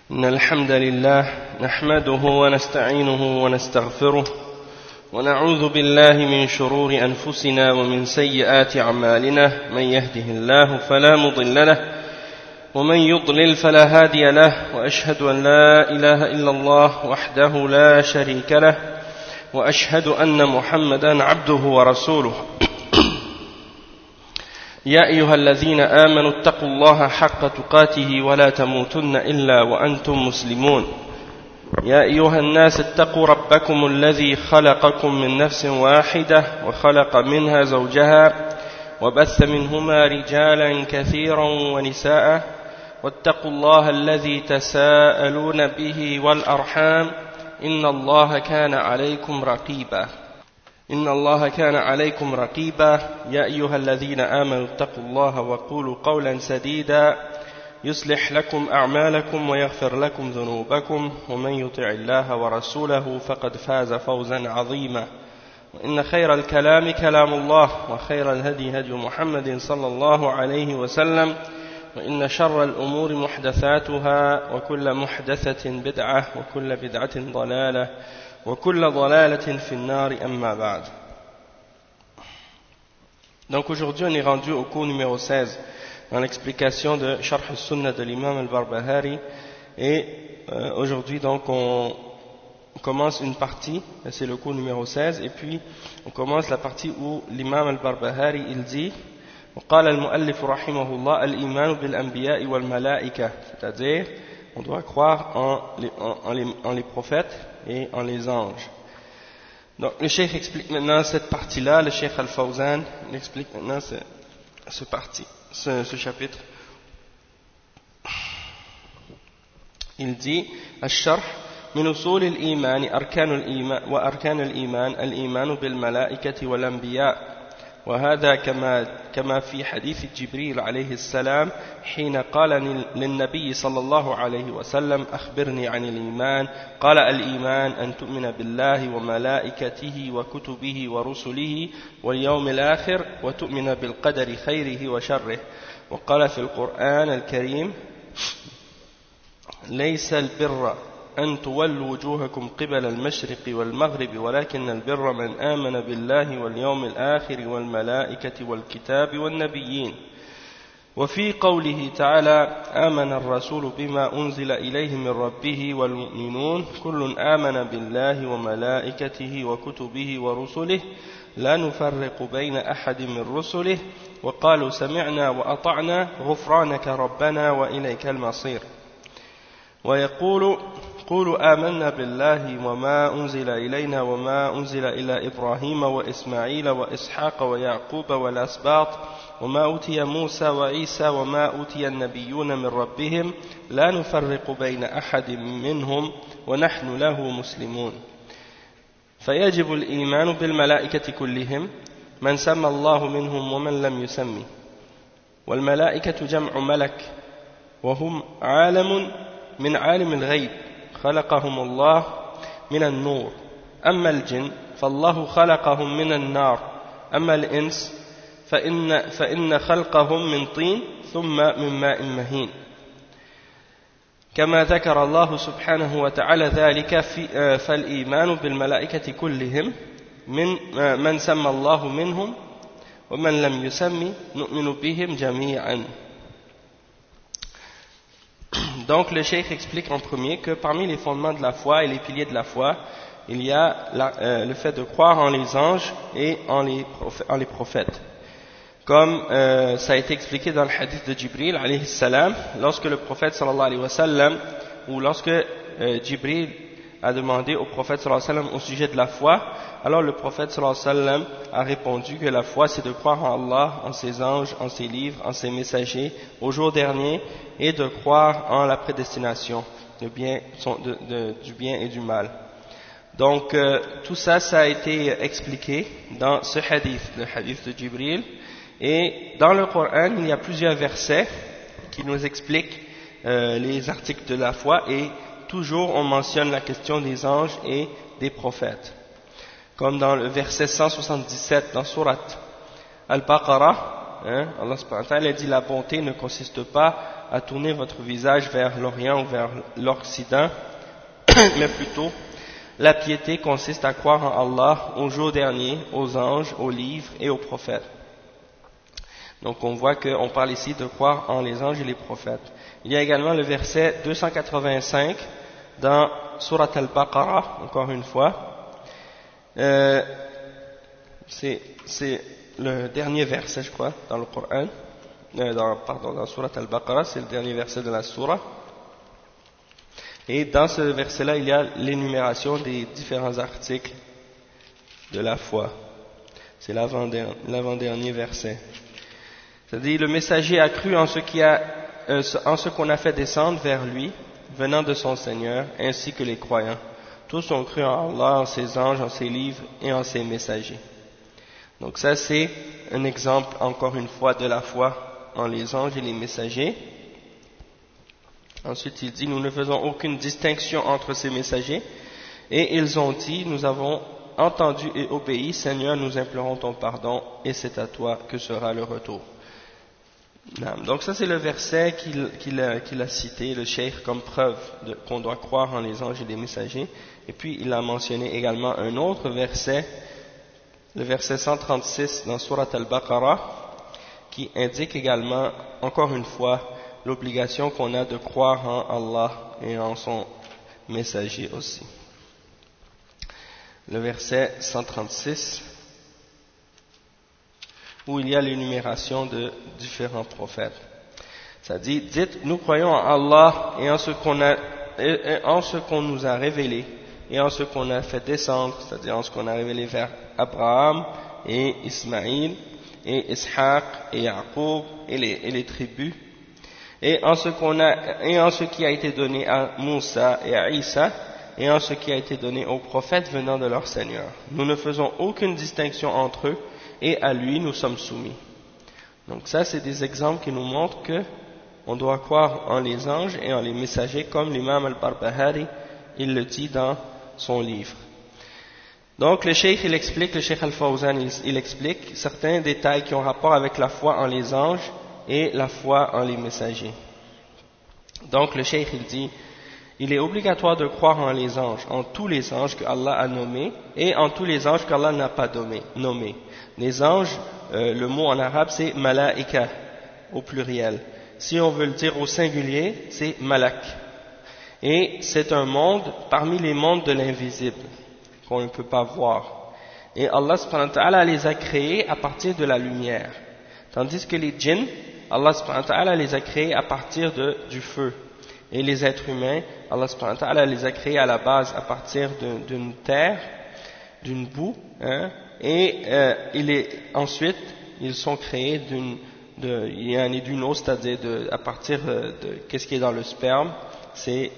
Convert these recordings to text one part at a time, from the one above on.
إن الحمد لله نحمده ونستعينه ونستغفره ونعوذ بالله من شرور أنفسنا ومن سيئات أعمالنا من يهده الله فلا مضل له ومن يضلل فلا هادي له وأشهد أن لا إله إلا الله وحده لا شريك له وأشهد أن محمدا عبده ورسوله يا أيها الذين آمنوا اتقوا الله حق تقاته ولا تموتن إلا وأنتم مسلمون يا أيها الناس اتقوا ربكم الذي خلقكم من نفس واحدة وخلق منها زوجها وبث منهما رجالا كثيرا ونساء واتقوا الله الذي تساءلون به والأرحام إن الله كان عليكم رقيبا يا أيها الذين آمنوا اتقوا الله وقولوا قولا سديدا يصلح لكم أعمالكم ويغفر لكم ذنوبكم ومن يطع الله ورسوله فقد فاز فوزا عظيما وإن خير الكلام كلام الله وخير الهدي هدي محمد صلى الله عليه وسلم وإن شر الأمور محدثاتها وكل محدثة بدعة وكل بدعة ضلالة وكل ضلالة في النار أما بعد. Donc aujourd'hui on est rendu au cours numéro 16 dans l'explication de Sharh al-Sunnah de l'imam al-Barbahari et aujourd'hui donc on commence une partie, c'est le cours numéro 16 et puis on commence la partie où l'imam al-Barbahari il dit وقال المؤلف رحمه الله الإيمان بالأنبياء والملائكة, c'est-à-dire on doit croire en les prophètes et en les anges. Donc le cheikh explique maintenant cette partie-là, le cheikh Al-Fawzan explique maintenant ce chapitre. Il dit الشرح من أصول الإيمان أركان الإيمان الإيمان بالملائكة والأنبياء وهذا كما في حديث جبريل عليه السلام حين قال للنبي صلى الله عليه وسلم أخبرني عن الإيمان قال الإيمان أن تؤمن بالله وملائكته وكتبه ورسله واليوم الآخر وتؤمن بالقدر خيره وشره. وقال في القرآن الكريم ليس البر أن تولوا وجوهكم قبل المشرق والمغرب ولكن البر من آمن بالله واليوم الآخر والملائكة والكتاب والنبيين. وفي قوله تعالى آمن الرسول بما أنزل إليه من ربه والمؤمنون كل آمن بالله وملائكته وكتبه ورسله لا نفرق بين أحد من رسله وقالوا سمعنا وأطعنا غفرانك ربنا وإليك المصير. ويقول قولوا آمنا بالله وما أنزل إلينا وما أنزل إلى إبراهيم وإسماعيل وإسحاق ويعقوب والأسباط وما أوتي موسى وعيسى وما أوتي النبيون من ربهم لا نفرق بين أحد منهم ونحن له مسلمون. فيجب الإيمان بالملائكة كلهم من سمى الله منهم ومن لم يسمي. والملائكة جمع ملك وهم عالم من عالم الغيب خلقهم الله من النور أما الجن فالله خلقهم من النار أما الإنس فإن خلقهم من طين ثم من ماء مهين كما ذكر الله سبحانه وتعالى ذلك فالإيمان بالملائكة كلهم من سمى الله منهم ومن لم يسمي نؤمن بهم جميعا. Donc le cheikh explique en premier que parmi les fondements de la foi et les piliers de la foi, il y a le fait de croire en les anges et en les prophètes. Comme ça a été expliqué dans le hadith de Jibril alayhi salam, lorsque le prophète sallallahu alayhi wa sallam, ou lorsque Jibril a demandé au prophète sallallahu alayhi wa sallam au sujet de la foi, alors le prophète sallallahu alayhi wa sallam a répondu que la foi c'est de croire en Allah, en ses anges, en ses livres, en ses messagers, au jour dernier, et de croire en la prédestination du bien et du mal. Donc tout ça, ça a été expliqué dans ce hadith, le hadith de Jibril, et dans le Coran il y a plusieurs versets qui nous expliquent les articles de la foi et toujours on mentionne la question des anges et des prophètes. Comme dans le verset 177 dans Surat Al-Baqarah, Allah subhanahu wa ta'ala dit la bonté ne consiste pas à tourner votre visage vers l'Orient ou vers l'Occident, mais plutôt la piété consiste à croire en Allah, au jour dernier, aux anges, aux livres et aux prophètes. Donc on voit qu'on parle ici de croire en les anges et les prophètes. Il y a également le verset 285 dans Surat al-Baqarah, encore une fois. C'est le dernier verset, je crois, dans le Coran. Dans Surat al-Baqarah, c'est le dernier verset de la Surah. Et dans ce verset-là, il y a l'énumération des différents articles de la foi. C'est l'avant-dernier verset. C'est-à-dire, le messager a cru en ce qu'on a fait descendre vers lui, venant de son Seigneur, ainsi que les croyants. Tous ont cru en Allah, en ses anges, en ses livres et en ses messagers. Donc ça, c'est un exemple, encore une fois, de la foi en les anges et les messagers. Ensuite, il dit, nous ne faisons aucune distinction entre ces messagers. Et ils ont dit, nous avons entendu et obéi, Seigneur, nous implorons ton pardon, et c'est à toi que sera le retour. Donc ça, c'est le verset qu'il a cité, le cheikh, comme preuve qu'on doit croire en les anges et les messagers. Et puis, il a mentionné également un autre verset, le verset 136 dans Surat al-Baqarah, qui indique également, encore une fois, l'obligation qu'on a de croire en Allah et en son messager aussi. Le verset 136, où il y a l'énumération de différents prophètes. Ça dit, dites, nous croyons en Allah et en ce qu'on nous a révélé et en ce qu'on a fait descendre, c'est-à-dire en ce qu'on a révélé vers Abraham et Ismaïl et Ishaq et Yaqub et les tribus, et en ce qui a été donné à Moussa et à Isa, et en ce qui a été donné aux prophètes venant de leur Seigneur. Nous ne faisons aucune distinction entre eux, et à lui nous sommes soumis. Donc ça, c'est des exemples qui nous montrent que on doit croire en les anges et en les messagers, comme l'imam al-Barbahari, il le dit dans son livre. Donc le cheikh al-Fawzan, il explique certains détails qui ont rapport avec la foi en les anges et la foi en les messagers. Donc le cheikh, il dit, il est obligatoire de croire en les anges, en tous les anges que Allah a nommés et en tous les anges qu'Allah n'a pas nommés. Les anges, le mot en arabe c'est malaika au pluriel. Si on veut le dire au singulier, c'est malak. Et c'est un monde parmi les mondes de l'invisible qu'on ne peut pas voir. Et Allah subhanahu wa ta'ala les a créés à partir de la lumière. Tandis que les djinns, Allah subhanahu wa ta'ala les a créés à partir du feu. Et les êtres humains, Allah subhanahu wa ta'ala les a créés à la base à partir d'une terre, d'une boue, hein, et ensuite ils sont créés d'une eau, c'est-à-dire à partir de qu'est-ce qui est dans le sperme, c'est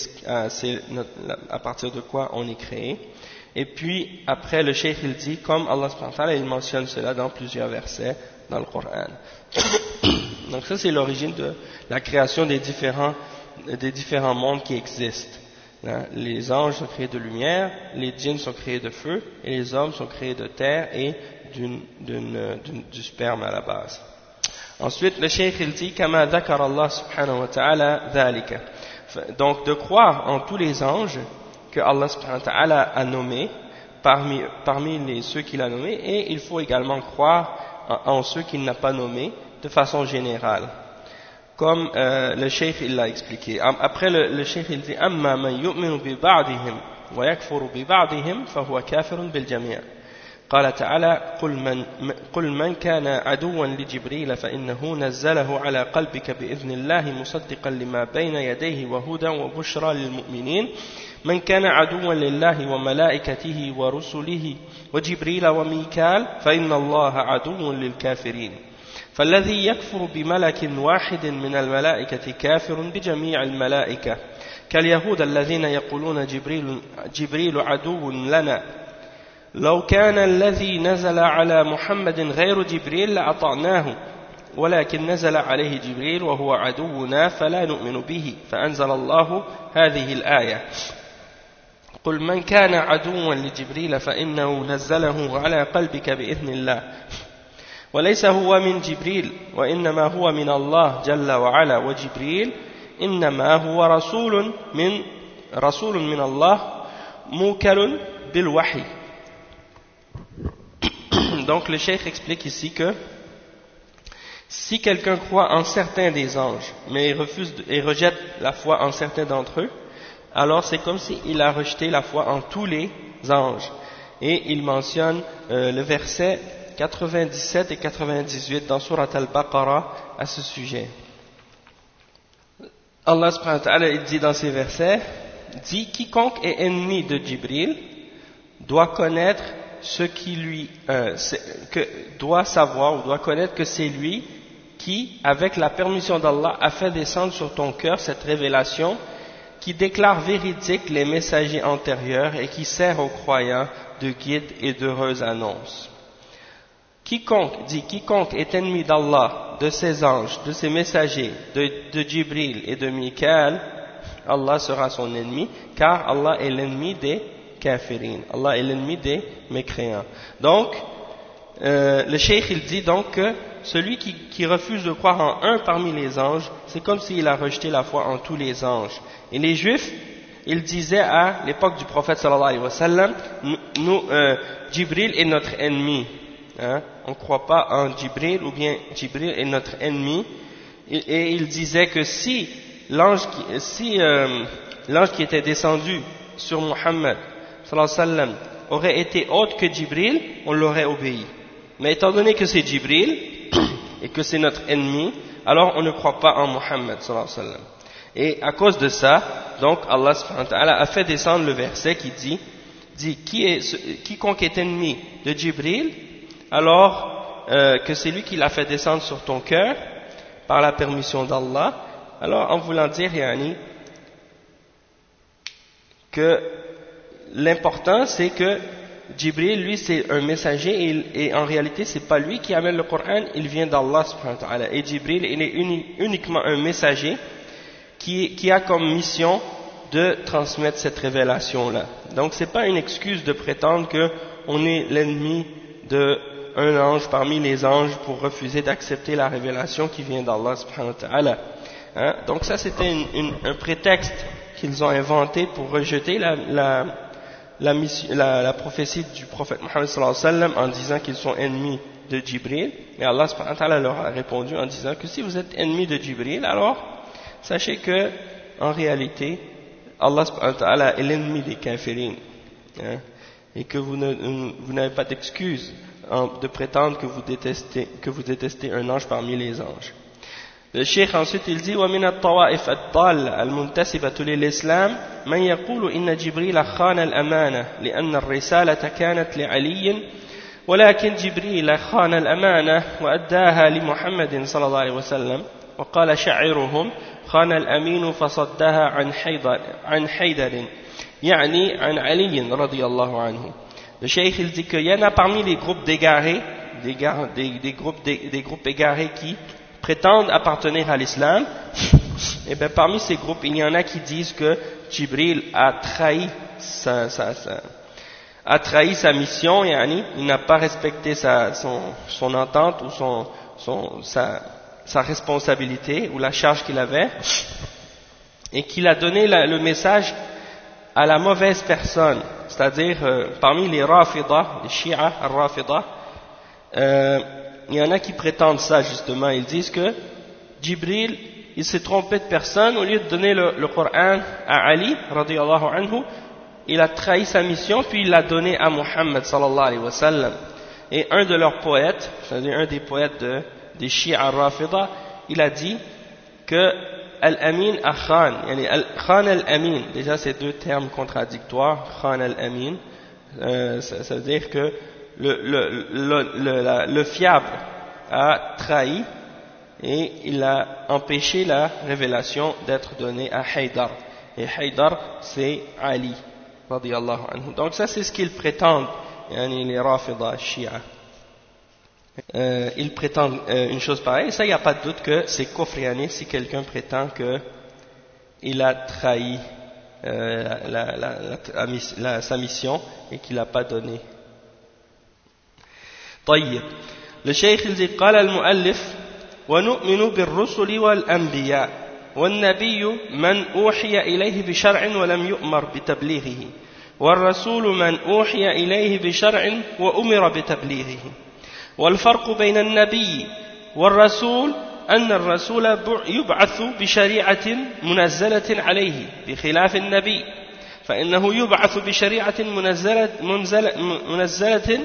à partir de quoi on est créé. Et puis après le cheikh il dit, comme Allah subhanahu wa ta'ala il mentionne cela dans plusieurs versets dans le Coran. Donc ça c'est l'origine de la création des différents mondes qui existent. Les anges sont créés de lumière, les djinns sont créés de feu, et les hommes sont créés de terre et du sperme à la base. Ensuite, le cheikh il dit, Kama dhakara Allah subhanahu wa ta'ala dhalika. Donc, de croire en tous les anges que Allah subhanahu wa ta'ala a nommés, parmi ceux qu'il a nommés, et il faut également croire en ceux qu'il n'a pas nommés, de façon générale. Comme le cheikh il l'a expliqué. Après le cheikh il dit amma man yu'minu bi ba'dihim wa yakfuru bi ba'dihim fa huwa kafirun bil jami'. قال تعالى قل من كان عدوا لجبريل فإنه نزله على قلبك بإذن الله مصدقا لما بين يديه وهدى وبشرى للمؤمنين من كان عدوا لله وملائكته ورسله وجبريل وميكال فإن الله عدو للكافرين فالذي يكفر بملك واحد من الملائكة كافر بجميع الملائكة كاليهود الذين يقولون جبريل عدو لنا لو كان الذي نزل على محمد غير جبريل لأطعناه ولكن نزل عليه جبريل وهو عدونا فلا نؤمن به فأنزل الله هذه الآية قل من كان عدوا لجبريل فإنه نزله على قلبك بإذن الله وليس هو من جبريل وإنما هو من الله جل وعلا وجبريل إنما هو رسول من الله موكل بالوحي. Donc le cheikh explique ici que si quelqu'un croit en certains des anges mais il refuse et rejette la foi en certains d'entre eux, alors c'est comme s'il a rejeté la foi en tous les anges. Et il mentionne le verset 97 et 98 dans Surat Al-Baqarah à ce sujet. Allah subhanahu wa ta'ala dit dans ces versets, dit quiconque est ennemi de Jibril doit connaître ce qui lui doit savoir ou doit connaître que c'est lui qui, avec la permission d'Allah, a fait descendre sur ton cœur cette révélation qui déclare véridique les messagers antérieurs et qui sert aux croyants de guide et d'heureuse annonce. Quiconque est ennemi d'Allah, de ses anges, de ses messagers, de Jibril et de Mikaël, Allah sera son ennemi, car Allah est l'ennemi des kafirin. Allah est l'ennemi des mécréants. Donc, le cheikh il dit donc que celui qui refuse de croire en un parmi les anges, c'est comme s'il a rejeté la foi en tous les anges. Et les juifs, ils disaient à l'époque du prophète sallallahu alayhi wa sallam, Jibril est notre ennemi. Hein? On ne croit pas en Jibril, ou bien Jibril est notre ennemi. Et ils disaient que si l'ange qui était descendu sur Muhammad sallallahu alayhi wa sallam aurait été autre que Jibril, on l'aurait obéi. Mais étant donné que c'est Jibril et que c'est notre ennemi, alors on ne croit pas en Muhammad sallallahu alayhi wa sallam. Et à cause de ça, donc Allah subhanahu wa ta'ala a fait descendre le verset qui dit quiconque est ennemi de Jibril, alors que c'est lui qui l'a fait descendre sur ton cœur par la permission d'Allah. Alors en voulant dire yani, que l'important c'est que Jibril lui c'est un messager et en réalité c'est pas lui qui amène le Coran, il vient d'Allah subhanahu wa ta'ala. Et Jibril il est uniquement un messager qui a comme mission de transmettre cette révélation-là. Donc c'est pas une excuse de prétendre qu'on est l'ennemi d'un ange parmi les anges pour refuser d'accepter la révélation qui vient d'Allah subhanahu wa ta'ala. Hein? Donc ça c'était un prétexte qu'ils ont inventé pour rejeter la prophétie du prophète Muhammad sallallahu alayhi wa sallam en disant qu'ils sont ennemis de Jibril. Et Allah subhanahu wa ta'ala leur a répondu en disant que si vous êtes ennemis de Jibril, alors sachez que, en réalité, Allah subhanahu wa ta'ala est l'ennemi des kafirin, hein, et que vous n'avez pas d'excuse de prétendre que vous détestez un ange parmi les anges. Le cheikh ensuite il dit وَمِنَ الطَّوَائِفِ الضَّالَّةِ الْمُنْتَسِبَةُ لِلْإِسْلَامِ مَنْ يَقُولُ إِنَّ جِبْرِيلَ خَانَ الْأَمَانَةَ لِأَنَّ الرِّسَالَةَ كَانَتْ لِعَلِيٍّ ولكن جبريل خان الأمانة وأداها لمحمد صلى الله عليه وسلم وقال شاعرهم خان الأمين فصدها عن حيدر يعني عن علي رضي الله عنه. Le cheikh il dit qu'il y en a parmi les groupes d'égarés, des groupes égarés qui prétendent appartenir à l'islam, et bien parmi ces groupes il y en a qui disent que Jibril a trahi sa mission, yani, il n'a pas respecté son entente ou sa responsabilité ou la charge qu'il avait, et qu'il a donné le message à la mauvaise personne, c'est-à-dire parmi les Rafidah, les Shia al-Rafidah, il y en a qui prétendent ça justement, ils disent que Jibril il s'est trompé de personne, au lieu de donner le Coran à Ali radiyallahu anhu, il a trahi sa mission puis il l'a donné à Muhammad sallallahu alayhi wa sallam. Et un de leurs poètes, c'est-à-dire un des poètes des Shia al-Rafida, il a dit que Al-Amin a Khan, Khan al-Amin, déjà c'est deux termes contradictoires, Khan al-Amin, ça veut dire que le fiable a trahi et il a empêché la révélation d'être donnée à Haydar. Et Haydar c'est Ali radiyallahu anhu. Donc ça c'est ce qu'ils prétendent, les Rafida, Shia. Ils prétendent une chose pareille, ça il n'y a pas de doute que c'est kufr, si quelqu'un prétend qu'il a trahi sa mission et qu'il n'a pas donné. طيب. Le cheikh il dit قال المؤلف ونؤمن بالرسل والأنبياء والنبي من أوحي إليه بشرع ولم يؤمر بتبليغه والرسول من أوحي إليه بشرع وأمر بتبليغه والفرق بين النبي والرسول أن الرسول يبعث بشريعة منزلة عليه بخلاف النبي فإنه يبعث بشريعة منزلة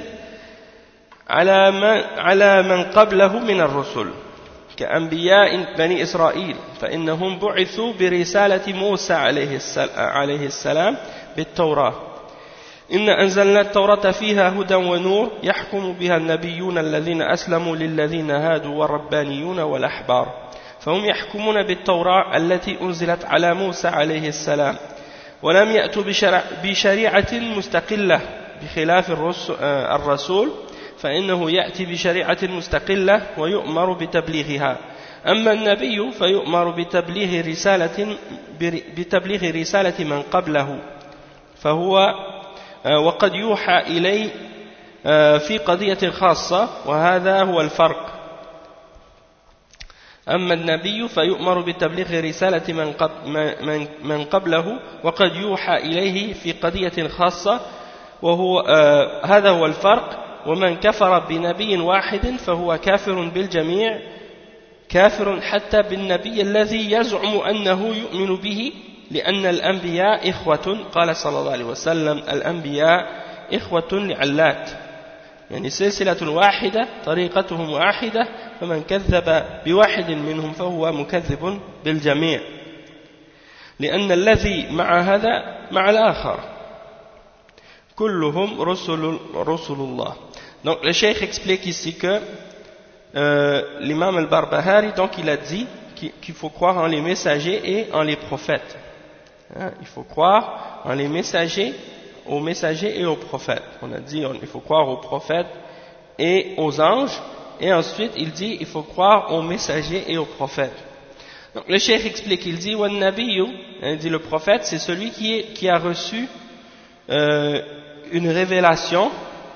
على من قبله من الرسل كأنبياء بني إسرائيل فإنهم بعثوا برسالة موسى عليه السلام بالتوراة إن أنزلنا التوراة فيها هدى ونور يحكم بها النبيون الذين أسلموا للذين هادوا والربانيون والأحبار فهم يحكمون بالتوراة التي أنزلت على موسى عليه السلام ولم يأتوا بشريعة مستقلة بخلاف الرسول فإنه يأتي بشريعة مستقلة ويؤمر بتبليغها أما النبي فيؤمر بتبليغ رسالة من قبله فهو وقد يوحى إليه في قضية خاصة وهذا هو الفرق أما النبي فيؤمر بتبليغ رسالة من قبله وقد يوحى إليه في قضية خاصة وهو هذا هو الفرق ومن كفر بنبي واحد فهو كافر بالجميع كافر حتى بالنبي الذي يزعم أنه يؤمن به لأن الأنبياء إخوة قال صلى الله عليه وسلم الأنبياء إخوة لعلات يعني سلسلة واحدة طريقتهم واحدة فمن كذب بواحد منهم فهو مكذب بالجميع لأن الذي مع هذا مع الآخر كلهم رسل الله. Donc le cheikh explique ici que l'imam al-Barbahari donc il a dit qu'il faut croire en les messagers et en les prophètes. Il faut croire en les messagers, aux messagers et aux prophètes. On a dit il faut croire aux prophètes et aux anges, et ensuite il dit il faut croire aux messagers et aux prophètes. Donc le cheikh explique, il dit wan nabiyyu, il dit le prophète c'est celui qui a reçu une révélation.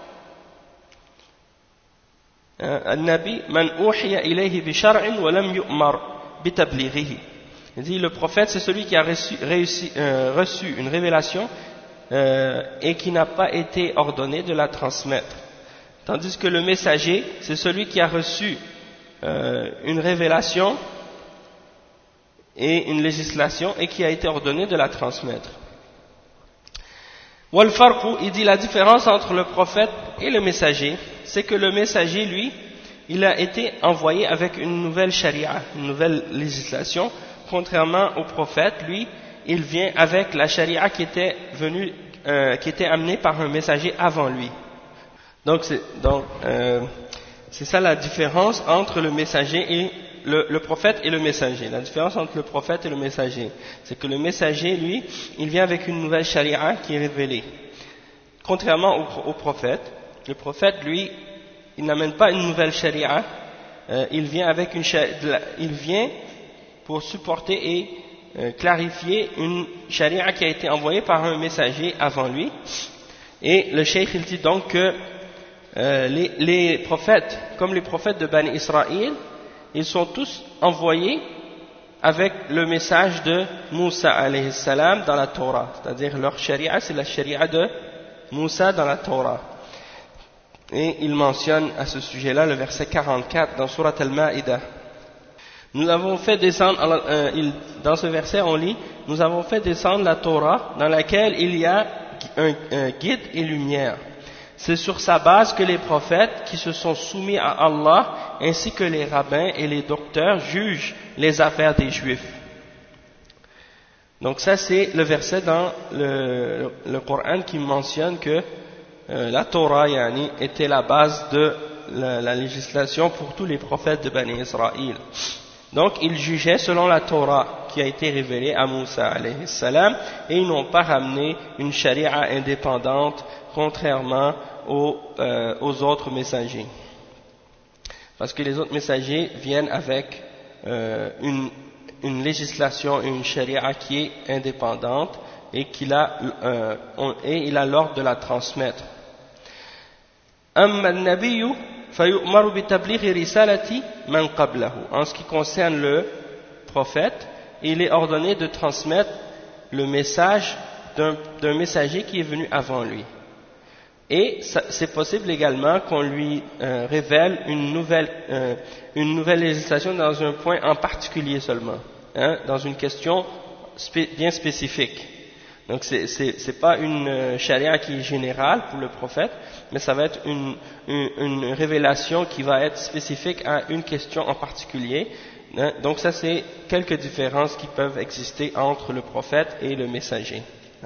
An-nabi man uhiya ilayhi bi shar'in wa lam yu'mar bi tablighihi. Il dit le prophète c'est celui qui a reçu une révélation et qui n'a pas été ordonné de la transmettre. Tandis que le messager c'est celui qui a reçu une révélation et une législation et qui a été ordonné de la transmettre. Wal farqu, il dit la différence entre le prophète et le messager, c'est que le messager lui, il a été envoyé avec une nouvelle charia, une nouvelle législation. Contrairement au prophète, lui, il vient avec la charia qui était amenée par un messager avant lui. Donc c'est ça la différence entre le messager et le prophète et le messager. La différence entre le prophète et le messager, c'est que le messager, lui, il vient avec une nouvelle charia qui est révélée. Contrairement au prophète, le prophète, lui, il n'amène pas une nouvelle charia, il vient pour supporter et clarifier une charia qui a été envoyée par un messager avant lui. Et le cheikh il dit donc que les prophètes, comme les prophètes de Bani Israël, ils sont tous envoyés avec le message de Moussa alayhi salam dans la Torah, c'est-à-dire leur charia c'est la charia de Moussa dans la Torah. Et il mentionne à ce sujet-là le verset 44 dans Surat Al-Ma'idah. Nous avons fait descendre, dans ce verset on lit, nous avons fait descendre la Torah dans laquelle il y a un guide et lumière. C'est sur sa base que les prophètes qui se sont soumis à Allah ainsi que les rabbins et les docteurs jugent les affaires des juifs. Donc ça c'est le verset dans le Coran qui mentionne que la Torah était la base de la législation pour tous les prophètes de Bani Israël. Donc ils jugeaient selon la Torah qui a été révélée à Moussa alayhi salam et ils n'ont pas ramené une charia indépendante contrairement aux autres messagers. Parce que les autres messagers viennent avec une législation et une charia qui est indépendante et il a l'ordre de la transmettre. أما النبي فيؤمر بتبليغ رسالة من قبله. En ce qui concerne le prophète, il est ordonné de transmettre le message d'un messager qui est venu avant lui. Et c'est possible également qu'on lui révèle une nouvelle législation dans un point en particulier seulement, hein, dans une question bien spécifique. Donc c'est pas une charia qui est générale pour le prophète, mais ça va être une révélation qui va être spécifique à une question en particulier. Hein. Donc ça c'est quelques différences qui peuvent exister entre le prophète et le messager.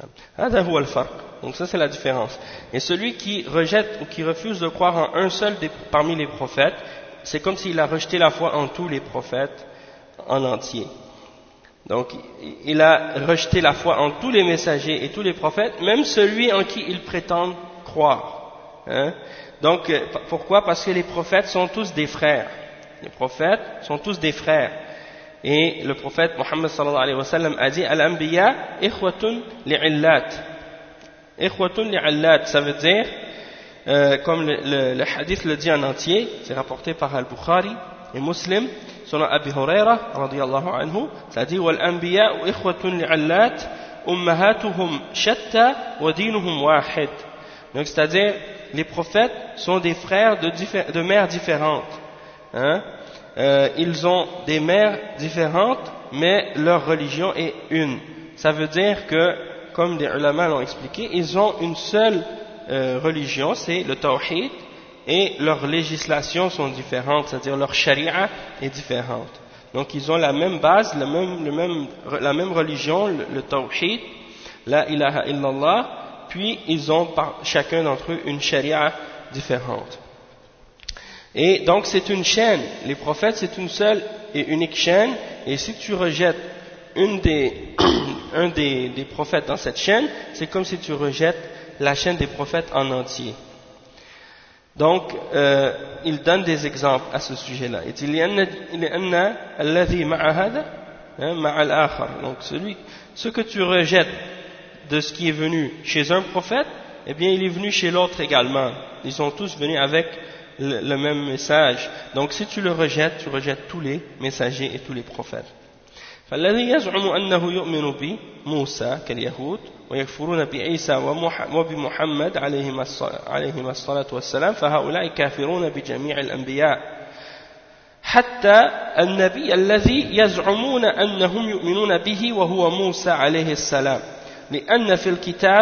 Donc ça c'est la différence. Et celui qui rejette ou qui refuse de croire en un seul parmi les prophètes, c'est comme s'il a rejeté la foi en tous les prophètes en entier. Donc il a rejeté la foi en tous les messagers et tous les prophètes, même celui en qui il prétend croire. Hein? Donc pourquoi? Parce que les prophètes sont tous des frères. Les prophètes sont tous des frères. Et le prophète Mohammed sallallahu alayhi wa sallam a dit Al-Anbiya ikhwatun li'illat. Ikhwatun li'illat, ça veut dire, comme le hadith le dit en entier, c'est rapporté par Al-Bukhari et Muslim, selon Abi Huraira, radiyallahu anhu, ça dit Wal-Anbiya ikhwatun li'illat, ummahatuhum shatta wa dinuhum wahid. Donc c'est-à-dire, les prophètes sont des frères de mères différentes. Hein? Ils ont des mères différentes, mais leur religion est une. Ça veut dire que, comme les ulama l'ont expliqué, ils ont une seule religion, c'est le tawhid, et leurs législations sont différentes, c'est-à-dire leur sharia est différente. Donc ils ont la même base, la même religion, le tawhid, la ilaha illallah, puis ils ont chacun d'entre eux une sharia différente. Et donc c'est une chaîne, les prophètes c'est une seule et unique chaîne, et si tu rejettes un des prophètes dans cette chaîne, c'est comme si tu rejettes la chaîne des prophètes en entier. Donc il donne des exemples à ce sujet-là. Il dit donc ce que tu rejettes de ce qui est venu chez un prophète, eh bien il est venu chez l'autre également. Ils sont tous venus avec le même message. Donc si tu le rejettes, tu rejettes tous les messagers et tous les prophètes. فالذي يزعم أنه يؤمن بموسى كاليهود ويكفرون بعيسى وبمحمد عليهما الصلاة والسلام فهؤلاء كافرون بجميع الأنبياء حتى النبي الذي يزعمون أنهم يؤمنون به وهو موسى عليه السلام لأن في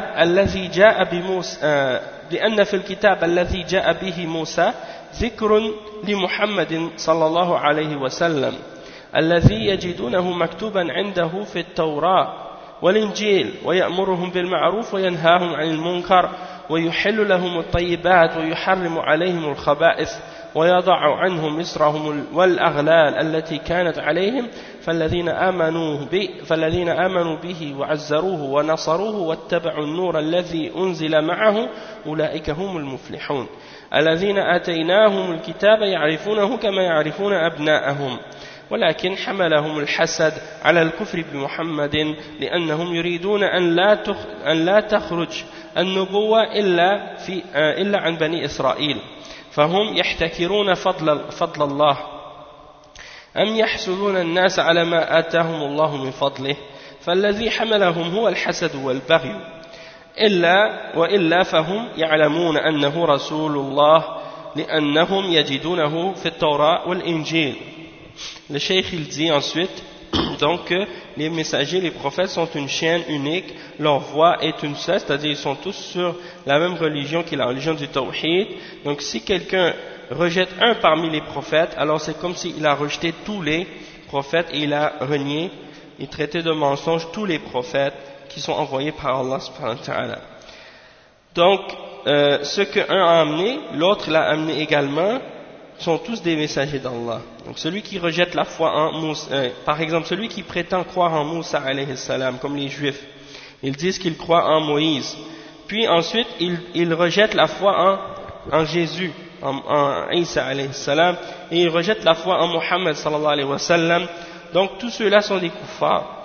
الكتاب الذي جاء به موسى ذكر لمحمد صلى الله عليه وسلم الذي يجدونه مكتوبا عنده في التوراة والإنجيل ويأمرهم بالمعروف وينهاهم عن المنكر ويحل لهم الطيبات ويحرم عليهم الخبائث ويضع عنهم إصرهم والأغلال التي كانت عليهم فالذين آمنوا به وعزروه ونصروه واتبعوا النور الذي أنزل معه أولئك هم المفلحون الذين آتيناهم الكتاب يعرفونه كما يعرفون أبناءهم ولكن حملهم الحسد على الكفر بمحمد لأنهم يريدون أن لا تخرج النبوة إلا عن بني إسرائيل فهم يحتكرون فضل الله أم يحسدون الناس على ما آتاهم الله من فضله فالذي حملهم هو الحسد والبغي وإلا فهم يعلمون أنه رسول الله لأنهم يجدونه في التوراة والإنجيل. Le cheikh il dit ensuite donc que les messagers, les prophètes sont une chaîne unique, leur voix est une seule, c'est-à-dire ils sont tous sur la même religion qui est la religion du tawhid. Donc si quelqu'un rejette un parmi les prophètes, alors c'est comme s'il a rejeté tous les prophètes et il a renié et traité de mensonges tous les prophètes qui sont envoyés par Allah subhanahu wa ta'ala. Donc ce qu'un a amené, l'autre l'a amené également, sont tous des messagers d'Allah. Donc celui qui rejette la foi en Moussa, par exemple celui qui prétend croire en Moussa alayhi salam, comme les juifs, ils disent qu'ils croient en Moïse, puis ensuite ils rejettent la foi en Jésus, en Isa alayhi salam, et ils rejettent la foi en Muhammad sallallahu alayhi wa sallam. Donc tous ceux-là sont des kuffars,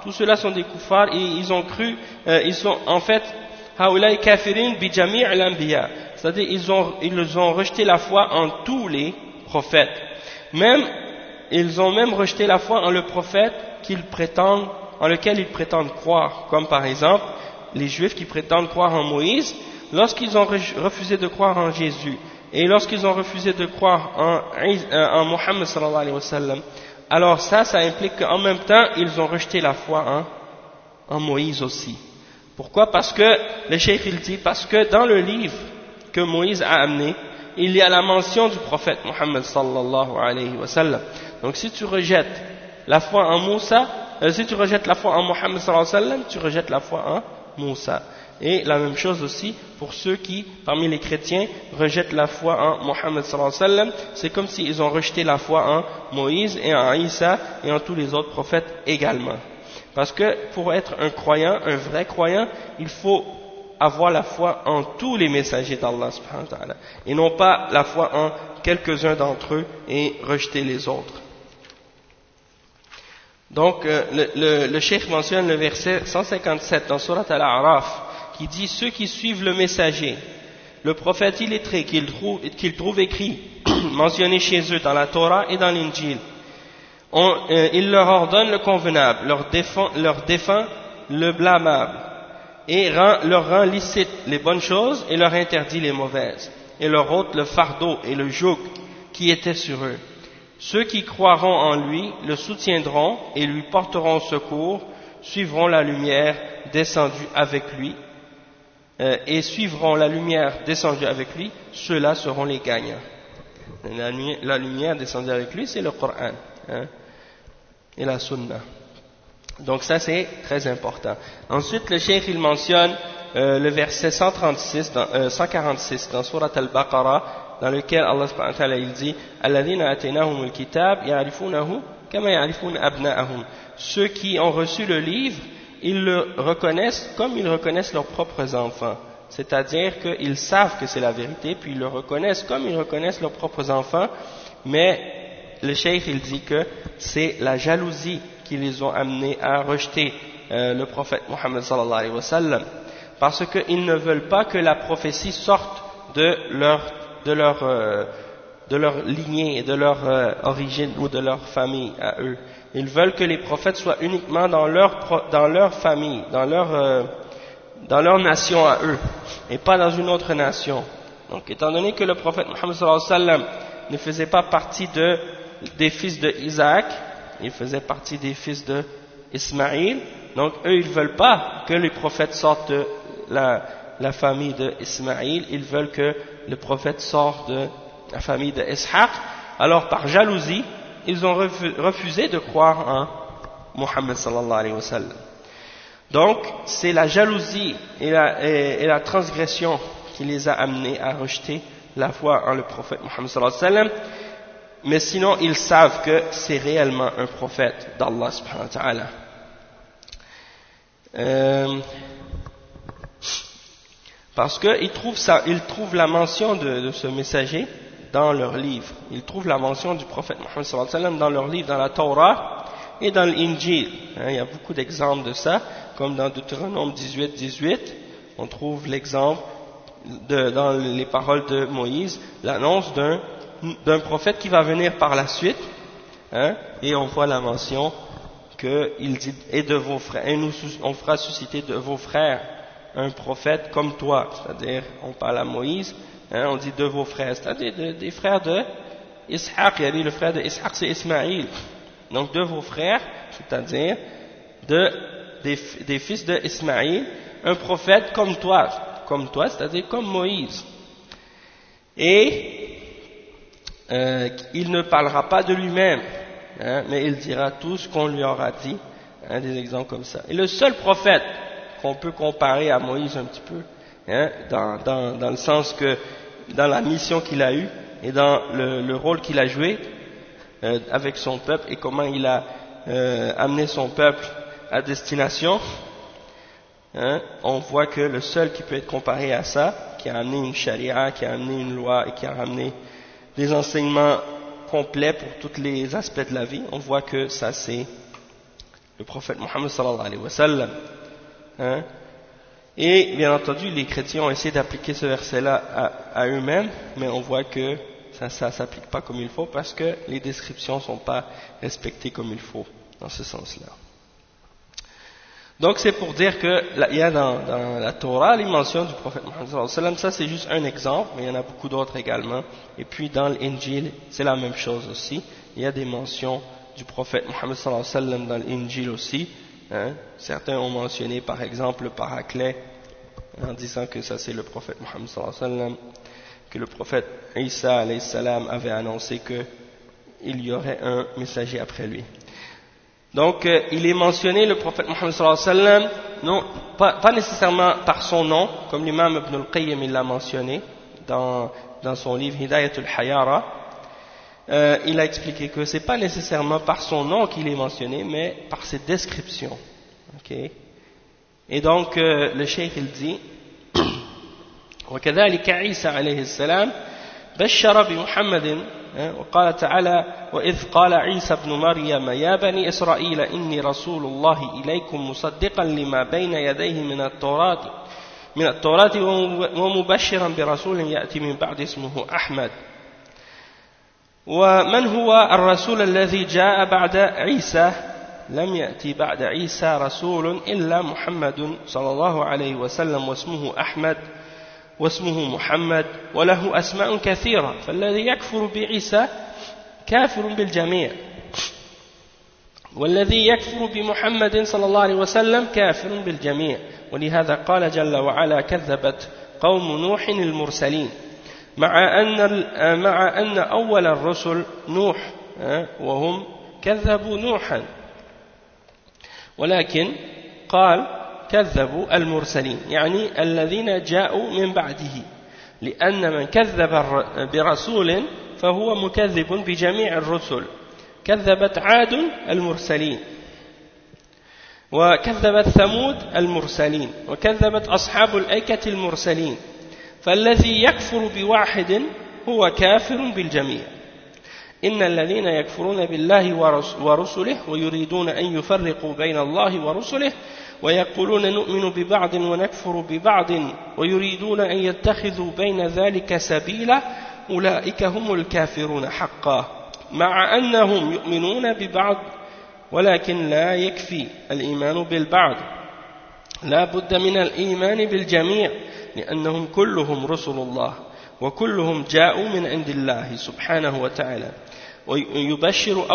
et ils ont cru, ils sont en fait haoulai kafirin bi jami' al-anbiya, c'est-à-dire ils ont rejeté la foi en tous les prophètes. Ils ont même rejeté la foi en le prophète en lequel ils prétendent croire, comme par exemple les Juifs qui prétendent croire en Moïse, lorsqu'ils ont refusé de croire en Jésus et lorsqu'ils ont refusé de croire en Mohammed sallallahu alayhi wa sallam, alors ça implique qu'en même temps ils ont rejeté la foi en Moïse aussi. Pourquoi? Parce que le cheikh il dit, parce que dans le livre que Moïse a amené, il y a la mention du prophète Mohammed sallallahu alayhi wa sallam. Donc si tu rejettes la foi en Moussa, si tu rejettes la foi en Mohammed sallallahu alayhi wa sallam, tu rejettes la foi en Moussa. Et la même chose aussi pour ceux qui, parmi les chrétiens, rejettent la foi en Mohammed sallallahu alayhi wa sallam, c'est comme s'ils ont rejeté la foi en Moïse et en Isa et en tous les autres prophètes également. Parce que pour être un croyant, un vrai croyant, il faut avoir la foi en tous les messagers d'Allah subhanahu wa ta'ala, et non pas la foi en quelques-uns d'entre eux et rejeter les autres. Donc le cheikh mentionne le verset 157 dans Surat Al-A'raf qui dit: ceux qui suivent le messager, le prophète illettré qu'ils trouvent écrit, mentionné chez eux dans la Torah et dans l'Injil, il leur ordonne le convenable, leur défend le blâmable, et leur rend licite les bonnes choses et leur interdit les mauvaises, et leur ôte le fardeau et le joug qui était sur eux. Ceux qui croiront en lui le soutiendront et lui porteront secours, suivront la lumière descendue avec lui, et suivront la lumière descendue avec lui, ceux-là seront les gagnants. La lumière descendue avec lui, c'est le Coran, et la Sunna. Donc ça c'est très important. Ensuite le cheikh il mentionne le verset 146 dans Surat Al-Baqarah, dans lequel Allah subhanahu wa ta'ala il dit: alladhina ataynahumul kitab ya'rifunahu kama ya'rifuna abna'ahum. Ceux qui ont reçu le livre, ils le reconnaissent comme ils reconnaissent leurs propres enfants. C'est-à-dire qu'ils savent que c'est la vérité, puis ils le reconnaissent comme ils reconnaissent leurs propres enfants. Mais le cheikh il dit que c'est la jalousie qui les ont amenés à rejeter le prophète Mohammed sallallahu alayhi wa sallam, parce qu'ils ne veulent pas que la prophétie sorte de leur lignée et de leur origine ou de leur famille à eux. Ils veulent que les prophètes soient uniquement dans leur famille, dans leur nation à eux, et pas dans une autre nation. Donc étant donné que le prophète Mohammed sallallahu alayhi wa sallam ne faisait pas partie des fils de Isaac, il faisait partie des fils de Ismaïl, donc eux ils veulent pas que les prophètes sortent de la famille de Ismaïl, ils veulent que le prophète sorte de la famille de Ishaq. Alors par jalousie, ils ont refusé de croire en Mohammed sallallahu alayhi wa sallam. Donc c'est la jalousie et la transgression qui les a amenés à rejeter la foi en le prophète Mohammed sallallahu alayhi wa sallam. Mais sinon, ils savent que c'est réellement un prophète d'Allah subhanahu wa ta'ala. Parce qu'ils trouvent la mention de ce messager dans leur livre. Ils trouvent la mention du prophète Mohammed sallallahu alayhi wa sallam dans leur livre, dans la Torah et dans l'Injil. Il y a beaucoup d'exemples de ça, comme dans Deutéronome 18, on trouve l'exemple dans les paroles de Moïse, l'annonce d'un prophète qui va venir par la suite, et on voit la mention qu'il dit: et de vos frères, et on fera susciter de vos frères un prophète comme toi. C'est-à-dire, on parle à Moïse, on dit de vos frères, c'est-à-dire des frères de Ishaq. Il a dit le frère de Ishaq c'est Ismaïl, donc de vos frères, c'est-à-dire des fils de Ismaïl, un prophète comme toi, c'est-à-dire comme Moïse. Et il ne parlera pas de lui-même, mais il dira tout ce qu'on lui aura dit, des exemples comme ça. Et le seul prophète qu'on peut comparer à Moïse un petit peu, dans le sens que dans la mission qu'il a eue et dans le rôle qu'il a joué avec son peuple et comment il a amené son peuple à destination, on voit que le seul qui peut être comparé à ça, qui a amené une charia, qui a amené une loi et qui a ramené des enseignements complets pour tous les aspects de la vie, on voit que ça c'est le prophète Mohammed sallallahu alayhi wa sallam. Et bien entendu, les chrétiens ont essayé d'appliquer ce verset-là à eux-mêmes, mais on voit que ça s'applique pas comme il faut parce que les descriptions sont pas respectées comme il faut dans ce sens-là. Donc c'est pour dire que il y a dans la Torah les mentions du prophète Mohammed sallallahu alayhi wa sallam. Ça c'est juste un exemple, mais il y en a beaucoup d'autres également. Et puis dans l'Injil, c'est la même chose aussi. Il y a des mentions du prophète Mohammed sallallahu alayhi wa sallam dans l'Injil aussi. Certains ont mentionné par exemple le Paraclet en disant que ça c'est le prophète Mohammed sallallahu alayhi wa sallam, que le prophète Isa alayhi salam avait annoncé qu'il y aurait un messager après lui. Donc il est mentionné le prophète Mohammed sallallahu alayhi wa sallam, non, pas nécessairement par son nom, comme l'imam Ibn al-Qayyim il l'a mentionné dans son livre Hidayatul Hayara. Il a expliqué que c'est pas nécessairement par son nom qu'il est mentionné, mais par ses descriptions. Okay. Et donc le cheikh il dit وكذلك عيسى عليه السلام بشر بمحمد وقال تعالى وإذ قال عيسى ابن مريم يا بني إسرائيل إني رسول الله إليكم مصدقا لما بين يديه من التوراة ومبشرا برسول يأتي من بعد اسمه أحمد. ومن هو الرسول الذي جاء بعد عيسى؟ لم يأتي بعد عيسى رسول إلا محمد صلى الله عليه وسلم واسمه أحمد واسمه محمد وله أسماء كثيرة فالذي يكفر بعيسى كافر بالجميع والذي يكفر بمحمد صلى الله عليه وسلم كافر بالجميع ولهذا قال جل وعلا كذبت قوم نوح المرسلين مع أن أول الرسل نوح وهم كذبوا نوحا ولكن قال كذبوا المرسلين يعني الذين جاءوا من بعده لأن من كذب برسول فهو مكذب بجميع الرسل كذبت عاد المرسلين وكذبت ثمود المرسلين وكذبت أصحاب الأيكة المرسلين فالذي يكفر بواحد هو كافر بالجميع إن الذين يكفرون بالله ورسله ويريدون أن يفرقوا بين الله ورسله ويقولون نؤمن ببعض ونكفر ببعض ويريدون أن يتخذوا بين ذلك سبيلا أولئك هم الكافرون حقا مع أنهم يؤمنون ببعض ولكن لا يكفي الإيمان بالبعض لا بد من الإيمان بالجميع لأنهم كلهم رسل الله وكلهم جاءوا من عند الله سبحانه وتعالى ويبشر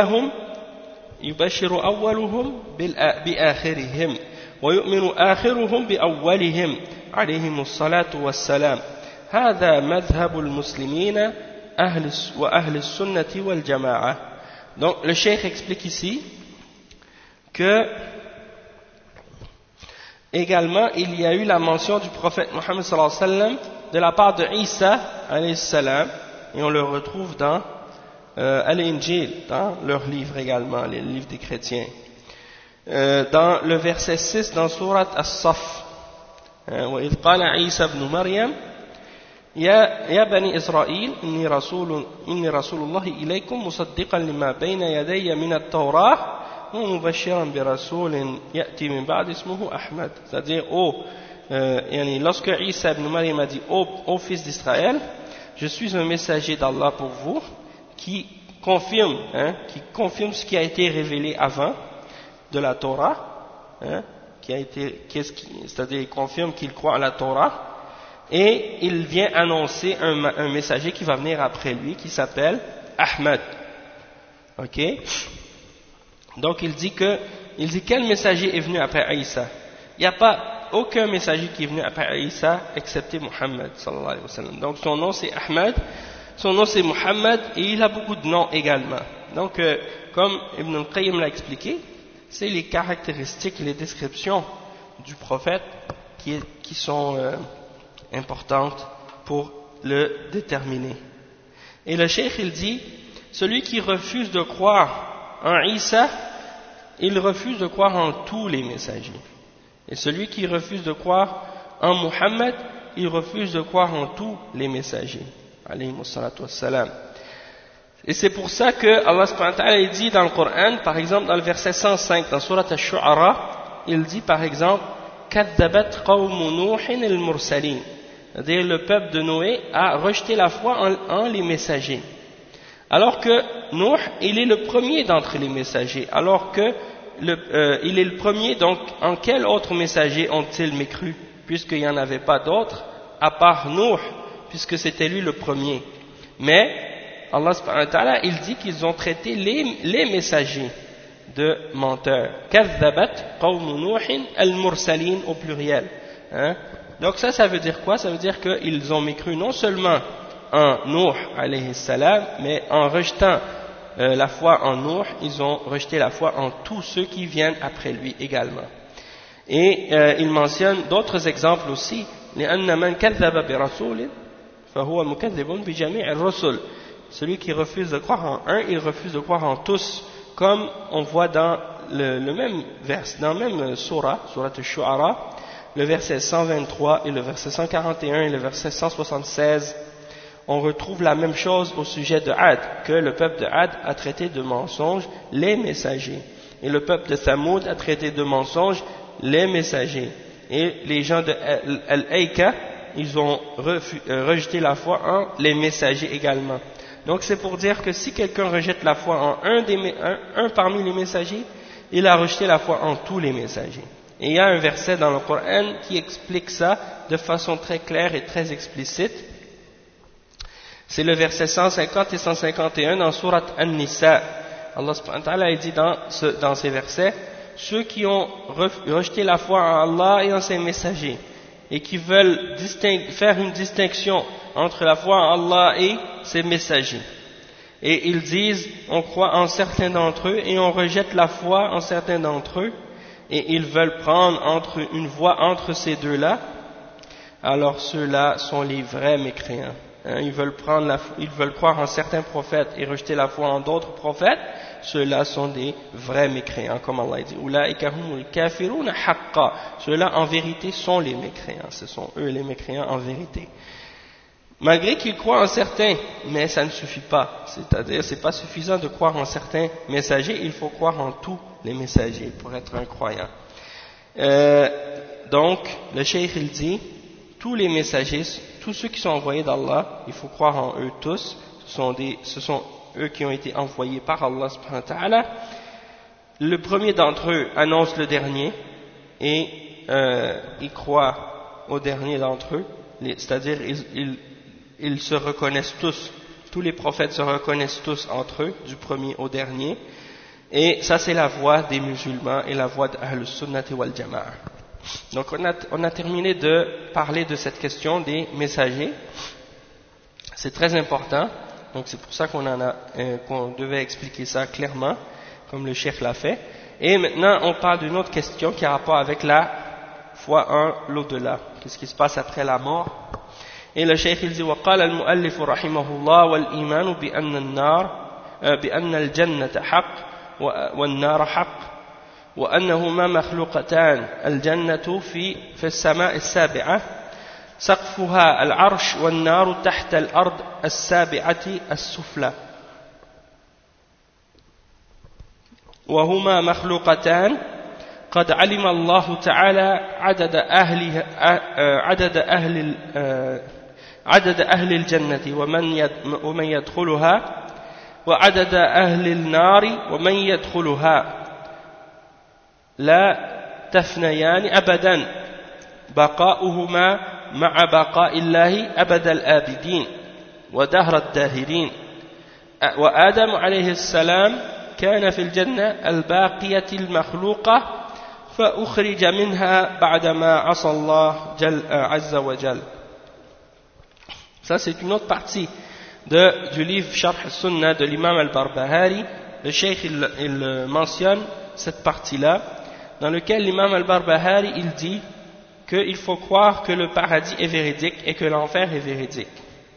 أولهم بآخرهم ويؤمن آخرهم بأولهم عليهم الصلاة والسلام هذا مذهب المسلمين وأهل السنة والجماعة. Donc le cheikh explique ici que également il y a eu la mention du prophète Mohammed sallallahu alayhi wa sallam de la part de Isa alayhi salam et on le retrouve dans Al-Injil, dans leur livre également, les livres des chrétiens. Dans le verset 6 dans Surat As-Saff, وإذ قال عيسى ابن مريم يا بني إسرائيل إني رسول الله إليكم مصدقا لما بين يدي من التوراة ومبشرا برسول يأتي من بعد اسمه أحمد. C'est-à-dire, lorsque Isa ibn Maryam a dit ô fils d'Israël, je suis un messager d'Allah pour vous qui confirme ce qui a été révélé avant de la Torah, c'est-à-dire il confirme qu'il croit à la Torah, et il vient annoncer un messager qui va venir après lui qui s'appelle Ahmad. Ok? Donc il dit quel messager est venu après Isa? Il n'y a pas aucun messager qui est venu après Isa excepté Muhammad sallallahu alayhi wa sallam. Donc son nom c'est Ahmad, son nom c'est Muhammad et il a beaucoup de noms également. Donc comme Ibn al-Qayyim l'a expliqué, c'est les caractéristiques, les descriptions du prophète qui sont importantes pour le déterminer. Et le cheikh il dit, celui qui refuse de croire en Isa, il refuse de croire en tous les messagers. Et celui qui refuse de croire en Muhammad, il refuse de croire en tous les messagers. Alayhimu salatu wassalam. Et c'est pour ça que Allah subhanahu wa ta'ala dit dans le Coran, par exemple dans le verset 105 dans Surat Ash-Shu'ara, il dit par exemple كذبت قوم نوح المرسلين. C'est-à-dire le peuple de Noé a rejeté la foi en les messagers. Alors que Nuh, il est le premier d'entre les messagers. Alors que il est le premier, donc en quel autre messager ont-ils mécru? Puisqu'il n'y en avait pas d'autres, à part Nuh, puisque c'était lui le premier. Mais Allah subhanahu wa ta'ala, il dit qu'ils ont traité les messagers de menteurs. Kadhabat qawmu Nuhin al-mursalin au pluriel. Hein? Donc ça veut dire quoi? Ça veut dire qu'ils ont mécru non seulement en Nuh alayhi salam, mais en rejetant la foi en Nuh, ils ont rejeté la foi en tous ceux qui viennent après lui également. Et il mentionne d'autres exemples aussi. لأن من كذب برسول فهو مكذب بجميع الرسل. Celui qui refuse de croire en un, il refuse de croire en tous, comme on voit dans le même verset, dans le même surah al-Shu'ara, le verset 123 et le verset 141 et le verset 176, on retrouve la même chose au sujet de Ad, que le peuple de Ad a traité de mensonges les messagers, et le peuple de Thamoud a traité de mensonges les messagers, et les gens de Al-Aïka, ils ont rejeté la foi en les messagers également. Donc c'est pour dire que si quelqu'un rejette la foi en un parmi les messagers, il a rejeté la foi en tous les messagers. Et il y a un verset dans le Coran qui explique ça de façon très claire et très explicite. C'est le verset 150 et 151 dans Surat An-Nisa. Allah subhanahu wa ta'ala dit dans ces versets, ceux qui ont rejeté la foi en Allah et en ses messagers, et qui veulent faire une distinction entre la foi en Allah et ses messagers. Et ils disent, on croit en certains d'entre eux et on rejette la foi en certains d'entre eux, et ils veulent prendre une voie entre ces deux-là, alors ceux-là sont les vrais mécréants. Ils veulent croire en certains prophètes et rejeter la foi en d'autres prophètes, ceux-là sont des vrais mécréants, comme Allah dit. Ulaika humul kafiruna haqqa. Ceux-là en vérité sont les mécréants, ce sont eux les mécréants en vérité. Malgré qu'ils croient en certains, mais ça ne suffit pas. C'est-à-dire, c'est pas suffisant de croire en certains messagers, il faut croire en tous les messagers pour être un croyant. Donc, le cheikh il dit, tous les messagers, tous ceux qui sont envoyés d'Allah, il faut croire en eux tous. Ce sont eux qui ont été envoyés par Allah subhanahu wa ta'ala. Le premier d'entre eux annonce le dernier et ils croient au dernier d'entre eux, c'est-à-dire ils se reconnaissent tous les prophètes se reconnaissent tous entre eux, du premier au dernier, et ça c'est la voie des musulmans et la voie d'Ahl Sunnati wal Jama'a. Donc on a terminé de parler de cette question des messagers, c'est très important, donc c'est pour ça qu'on devait expliquer ça clairement, comme le cheikh l'a fait, et maintenant on parle d'une autre question qui a rapport avec la foi en l'au-delà, qu'est-ce qui se passe après la mort. Et le cheikh il dit وقال المؤلف رحمه الله والإيمان بأن الجنة حق والنار حق وأنهما مخلوقتان الجنة في السماء السابعة سقفها العرش والنار تحت الأرض السابعة السفلى وهما مخلوقتان قد علم الله تعالى عدد أهل الجنة ومن يدخلها وعدد أهل النار ومن يدخلها لا تفنيان أبدا بقاؤهما مع بقاء الله أبد الآبدين ودهر الداهرين وآدم عليه السلام كان في الجنة الباقية المخلوقة فأخرج منها بعدما عصى الله عز وجل. Ça c'est une autre partie du livre Sharh al-Sunnah de l'imam al-Barbahari. Le cheikh il mentionne cette partie-là dans laquelle l'imam al-Barbahari il dit qu'il faut croire que le paradis est véridique et que l'enfer est véridique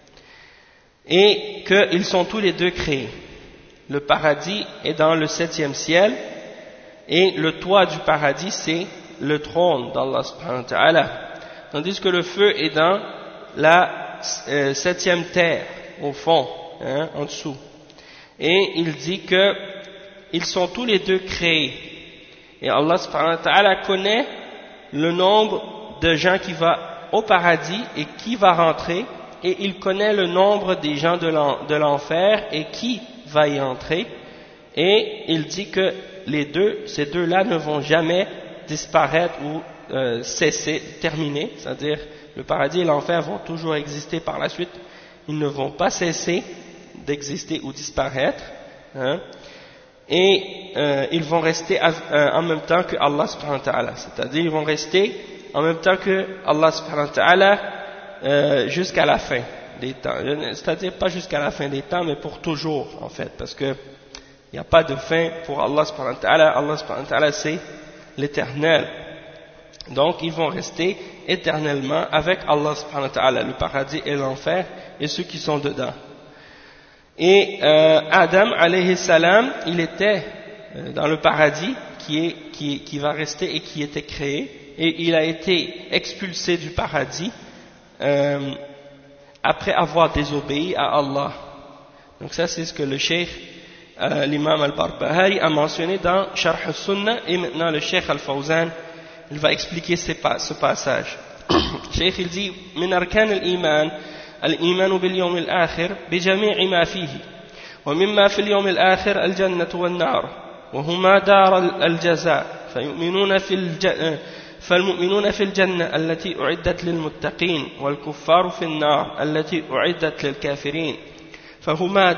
et qu'ils sont tous les deux créés. Le paradis est dans le 7e ciel et le toit du paradis c'est le trône d'Allah subhanahu wa ta'ala, tandis que le feu est dans la 7e terre au fond, en dessous. Et il dit que ils sont tous les deux créés et Allah subhanahu wa ta'ala connaît le nombre de gens qui va au paradis et qui va rentrer, et il connaît le nombre des gens de l'enfer et qui va y entrer, et il dit que ces deux-là ne vont jamais disparaître ou cesser, terminer, c'est-à-dire le paradis et l'enfer vont toujours exister par la suite, ils ne vont pas cesser d'exister ou disparaître, hein, et ils vont rester en même temps que Allah subhanahu wa ta'ala, c'est-à-dire ils vont rester en même temps que Allah subhanahu wa ta'ala jusqu'à la fin des temps, c'est-à-dire pas jusqu'à la fin des temps mais pour toujours en fait, parce que il n'y a pas de fin pour Allah subhanahu wa ta'ala. Allah subhanahu wa ta'ala c'est l'éternel, donc ils vont rester éternellement avec Allah subhanahu wa ta'ala, le paradis et l'enfer et ceux qui sont dedans. Et Adam alayhi salam, il était dans le paradis qui va rester et qui était créé, et il a été expulsé du paradis après avoir désobéi à Allah. Donc ça c'est ce que le cheikh l'imam al-Barbahari a mentionné dans Sharh al-Sunnah, et maintenant le cheikh al-Fawzan il va expliquer ce passage. Le cheikh il dit min arkan al-iman الإيمان باليوم الآخر بجميع ما فيه ومما في اليوم الآخر الجنة والنار وهما دار الجزاء فالمؤمنون في الجنة التي أعدت للمتقين والكفار في النار التي أعدت للكافرين فهما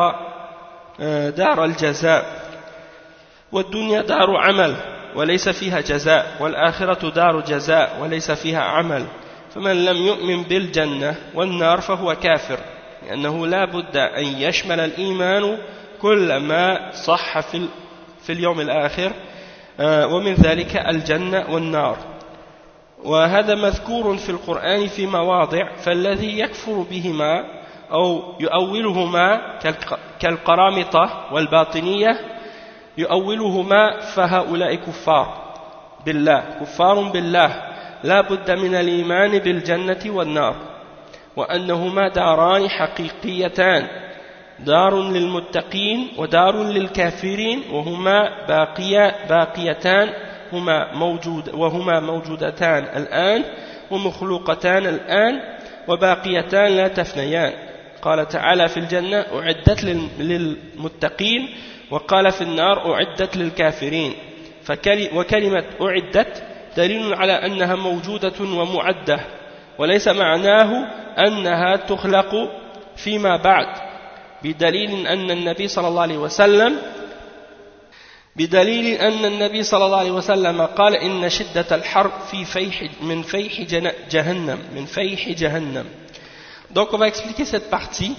دار الجزاء والدنيا دار عمل وليس فيها جزاء والآخرة دار جزاء وليس فيها عمل فمن لم يؤمن بالجنة والنار فهو كافر لأنه لا بد أن يشمل الإيمان كل ما صح في اليوم الآخر ومن ذلك الجنة والنار وهذا مذكور في القرآن في مواضع فالذي يكفر بهما أو يؤولهما كالقرامطة والباطنية يؤولهما فهؤلاء كفار بالله لا بد من الإيمان بالجنة والنار وأنهما داران حقيقيتان دار للمتقين ودار للكافرين وهما باقيتان وهما موجودتان الآن ومخلوقتان الآن وباقيتان لا تفنيان قال تعالى في الجنة أعدت للمتقين وقال في النار أعدت للكافرين وكلمة أعدت دليل على أنها موجودة ومعدة وليس معناه أنها تخلق فيما بعد بدليل أن النبي صلى الله عليه وسلم قال إن شدة الحر من فيح جهنم. Donc on va expliquer cette partie.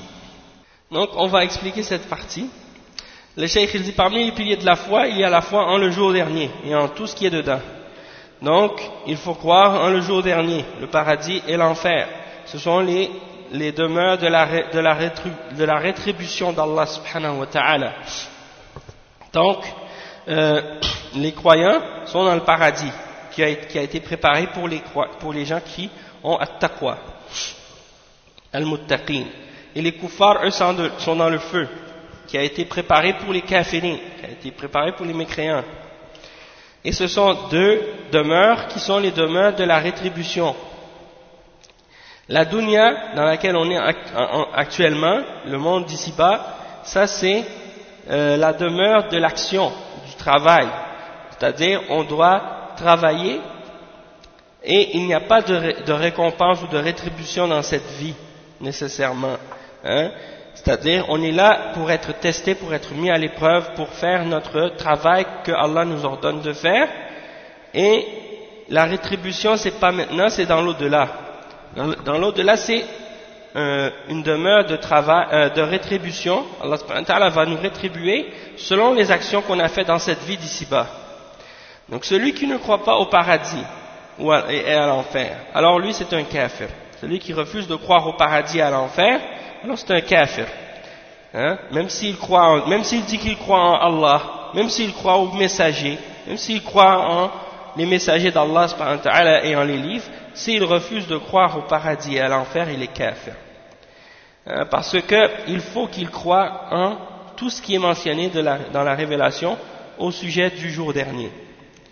Le cheikh il dit parmi les piliers de la foi, il y a la foi en le jour dernier et en tout ce qui est dedans. Donc, il faut croire en le jour dernier, le paradis et l'enfer. Ce sont les demeures de la rétribution d'Allah subhanahu wa ta'ala. Donc, les croyants sont dans le paradis qui a été préparé pour les gens qui ont at-taqwa, al-muttaqin. Et les kuffars, eux, sont dans le feu qui a été préparé pour les kafirin, qui a été préparé pour les mécréants. Et ce sont deux demeures qui sont les demeures de la rétribution. La dunya dans laquelle on est actuellement, le monde d'ici-bas, ça c'est la demeure de l'action, du travail. C'est-à-dire on doit travailler et il n'y a pas de récompense ou de rétribution dans cette vie nécessairement. Hein? C'est-à-dire, on est là pour être testé, pour être mis à l'épreuve, pour faire notre travail que Allah nous ordonne de faire. Et la rétribution, c'est pas maintenant, c'est dans l'au-delà. Dans l'au-delà, c'est une demeure de travail, de rétribution. Allah subhanahu wa ta'ala va nous rétribuer selon les actions qu'on a faites dans cette vie d'ici-bas. Donc, celui qui ne croit pas au paradis et à l'enfer, alors lui, c'est un kafir. Celui qui refuse de croire au paradis et à l'enfer, alors c'est un kafir, hein? Même s'il dit qu'il croit en Allah, même s'il croit aux messagers, même s'il croit en les messagers d'Allah subhanahu wa ta'ala et en les livres, s'il refuse de croire au paradis et à l'enfer, il est kafir. Parce que il faut qu'il croie en tout ce qui est mentionné dans la révélation au sujet du jour dernier.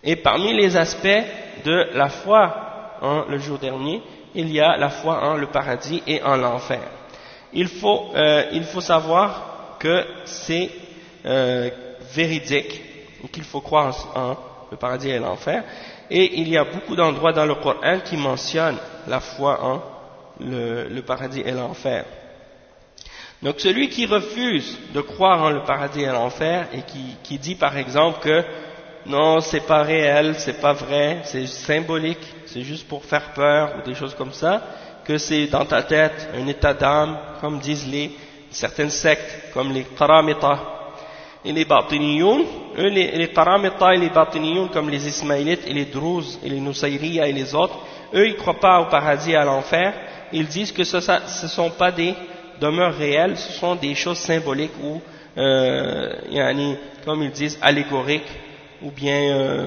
Et parmi les aspects de la foi en le jour dernier, il y a la foi en le paradis et en l'enfer. Il faut savoir que c'est véridique, qu'il faut croire en le paradis et l'enfer. Et il y a beaucoup d'endroits dans le Coran qui mentionnent la foi en le paradis et l'enfer. Donc celui qui refuse de croire en le paradis et l'enfer et qui dit par exemple que non, c'est pas réel, c'est pas vrai, c'est symbolique, c'est juste pour faire peur ou des choses comme ça, que c'est dans ta tête un état d'âme, comme disent certaines sectes, comme les Qaramita et les Batiniyoun. Eux, les Qaramita et les Batiniyoun, comme les Ismaélites et les Druze et les Nusayriya et les autres, eux, ils croient pas au paradis et à l'enfer. Ils disent que ce sont pas des demeures réelles, ce sont des choses symboliques ou, comme ils disent, allégoriques, ou bien,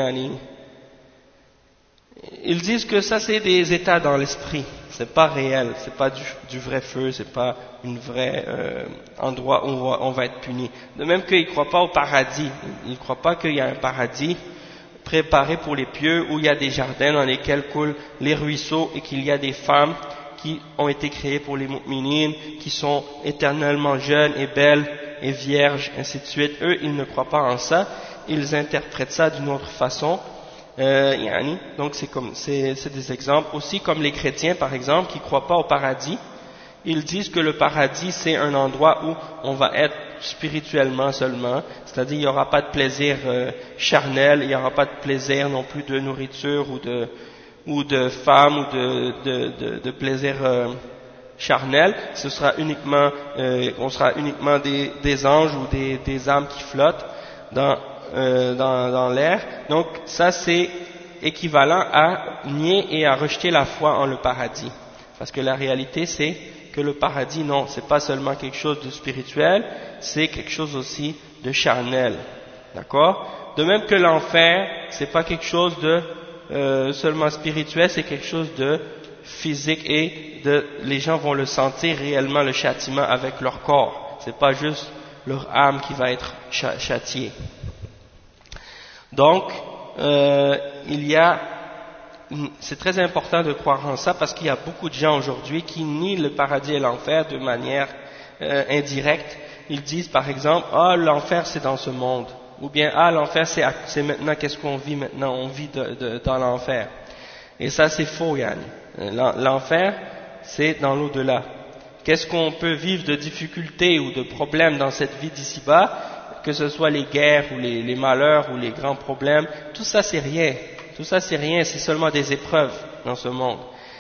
ils disent que ça c'est des états dans l'esprit, c'est pas réel, c'est pas du vrai feu, c'est pas une vraie endroit où on va être puni. De même qu'ils croient pas au paradis, ils croient pas qu'il y a un paradis préparé pour les pieux où il y a des jardins dans lesquels coulent les ruisseaux et qu'il y a des femmes qui ont été créées pour les mu'minines, qui sont éternellement jeunes et belles et vierges, ainsi de suite. Eux, ils ne croient pas en ça, ils interprètent ça d'une autre façon. Donc c'est des exemples. Aussi comme les chrétiens, par exemple, qui ne croient pas au paradis, ils disent que le paradis c'est un endroit où on va être spirituellement seulement, c'est-à-dire il n'y aura pas de plaisir charnel, il n'y aura pas de plaisir non plus de nourriture ou de femmes ou de plaisir charnel. Ce sera uniquement, on sera uniquement des anges ou des âmes qui flottent dans l'air. Donc ça c'est équivalent à nier et à rejeter la foi en le paradis, parce que la réalité c'est que le paradis, non, c'est pas seulement quelque chose de spirituel, c'est quelque chose aussi de charnel, d'accord? De même que l'enfer, c'est pas quelque chose de seulement spirituel, c'est quelque chose de physique et les gens vont le sentir réellement, le châtiment avec leur corps, c'est pas juste leur âme qui va être châtiée. Donc, c'est très important de croire en ça parce qu'il y a beaucoup de gens aujourd'hui qui nient le paradis et l'enfer de manière indirecte. Ils disent par exemple, ah l'enfer c'est dans ce monde, ou bien ah l'enfer c'est maintenant, qu'est-ce qu'on vit maintenant, on vit dans l'enfer. Et ça c'est faux, Yann. L'enfer c'est dans l'au-delà. Qu'est-ce qu'on peut vivre de difficultés ou de problèmes dans cette vie d'ici-bas, que ce soit les guerres ou les malheurs ou les grands problèmes, tout ça c'est rien. Tout ça c'est rien, c'est seulement des épreuves dans ce monde.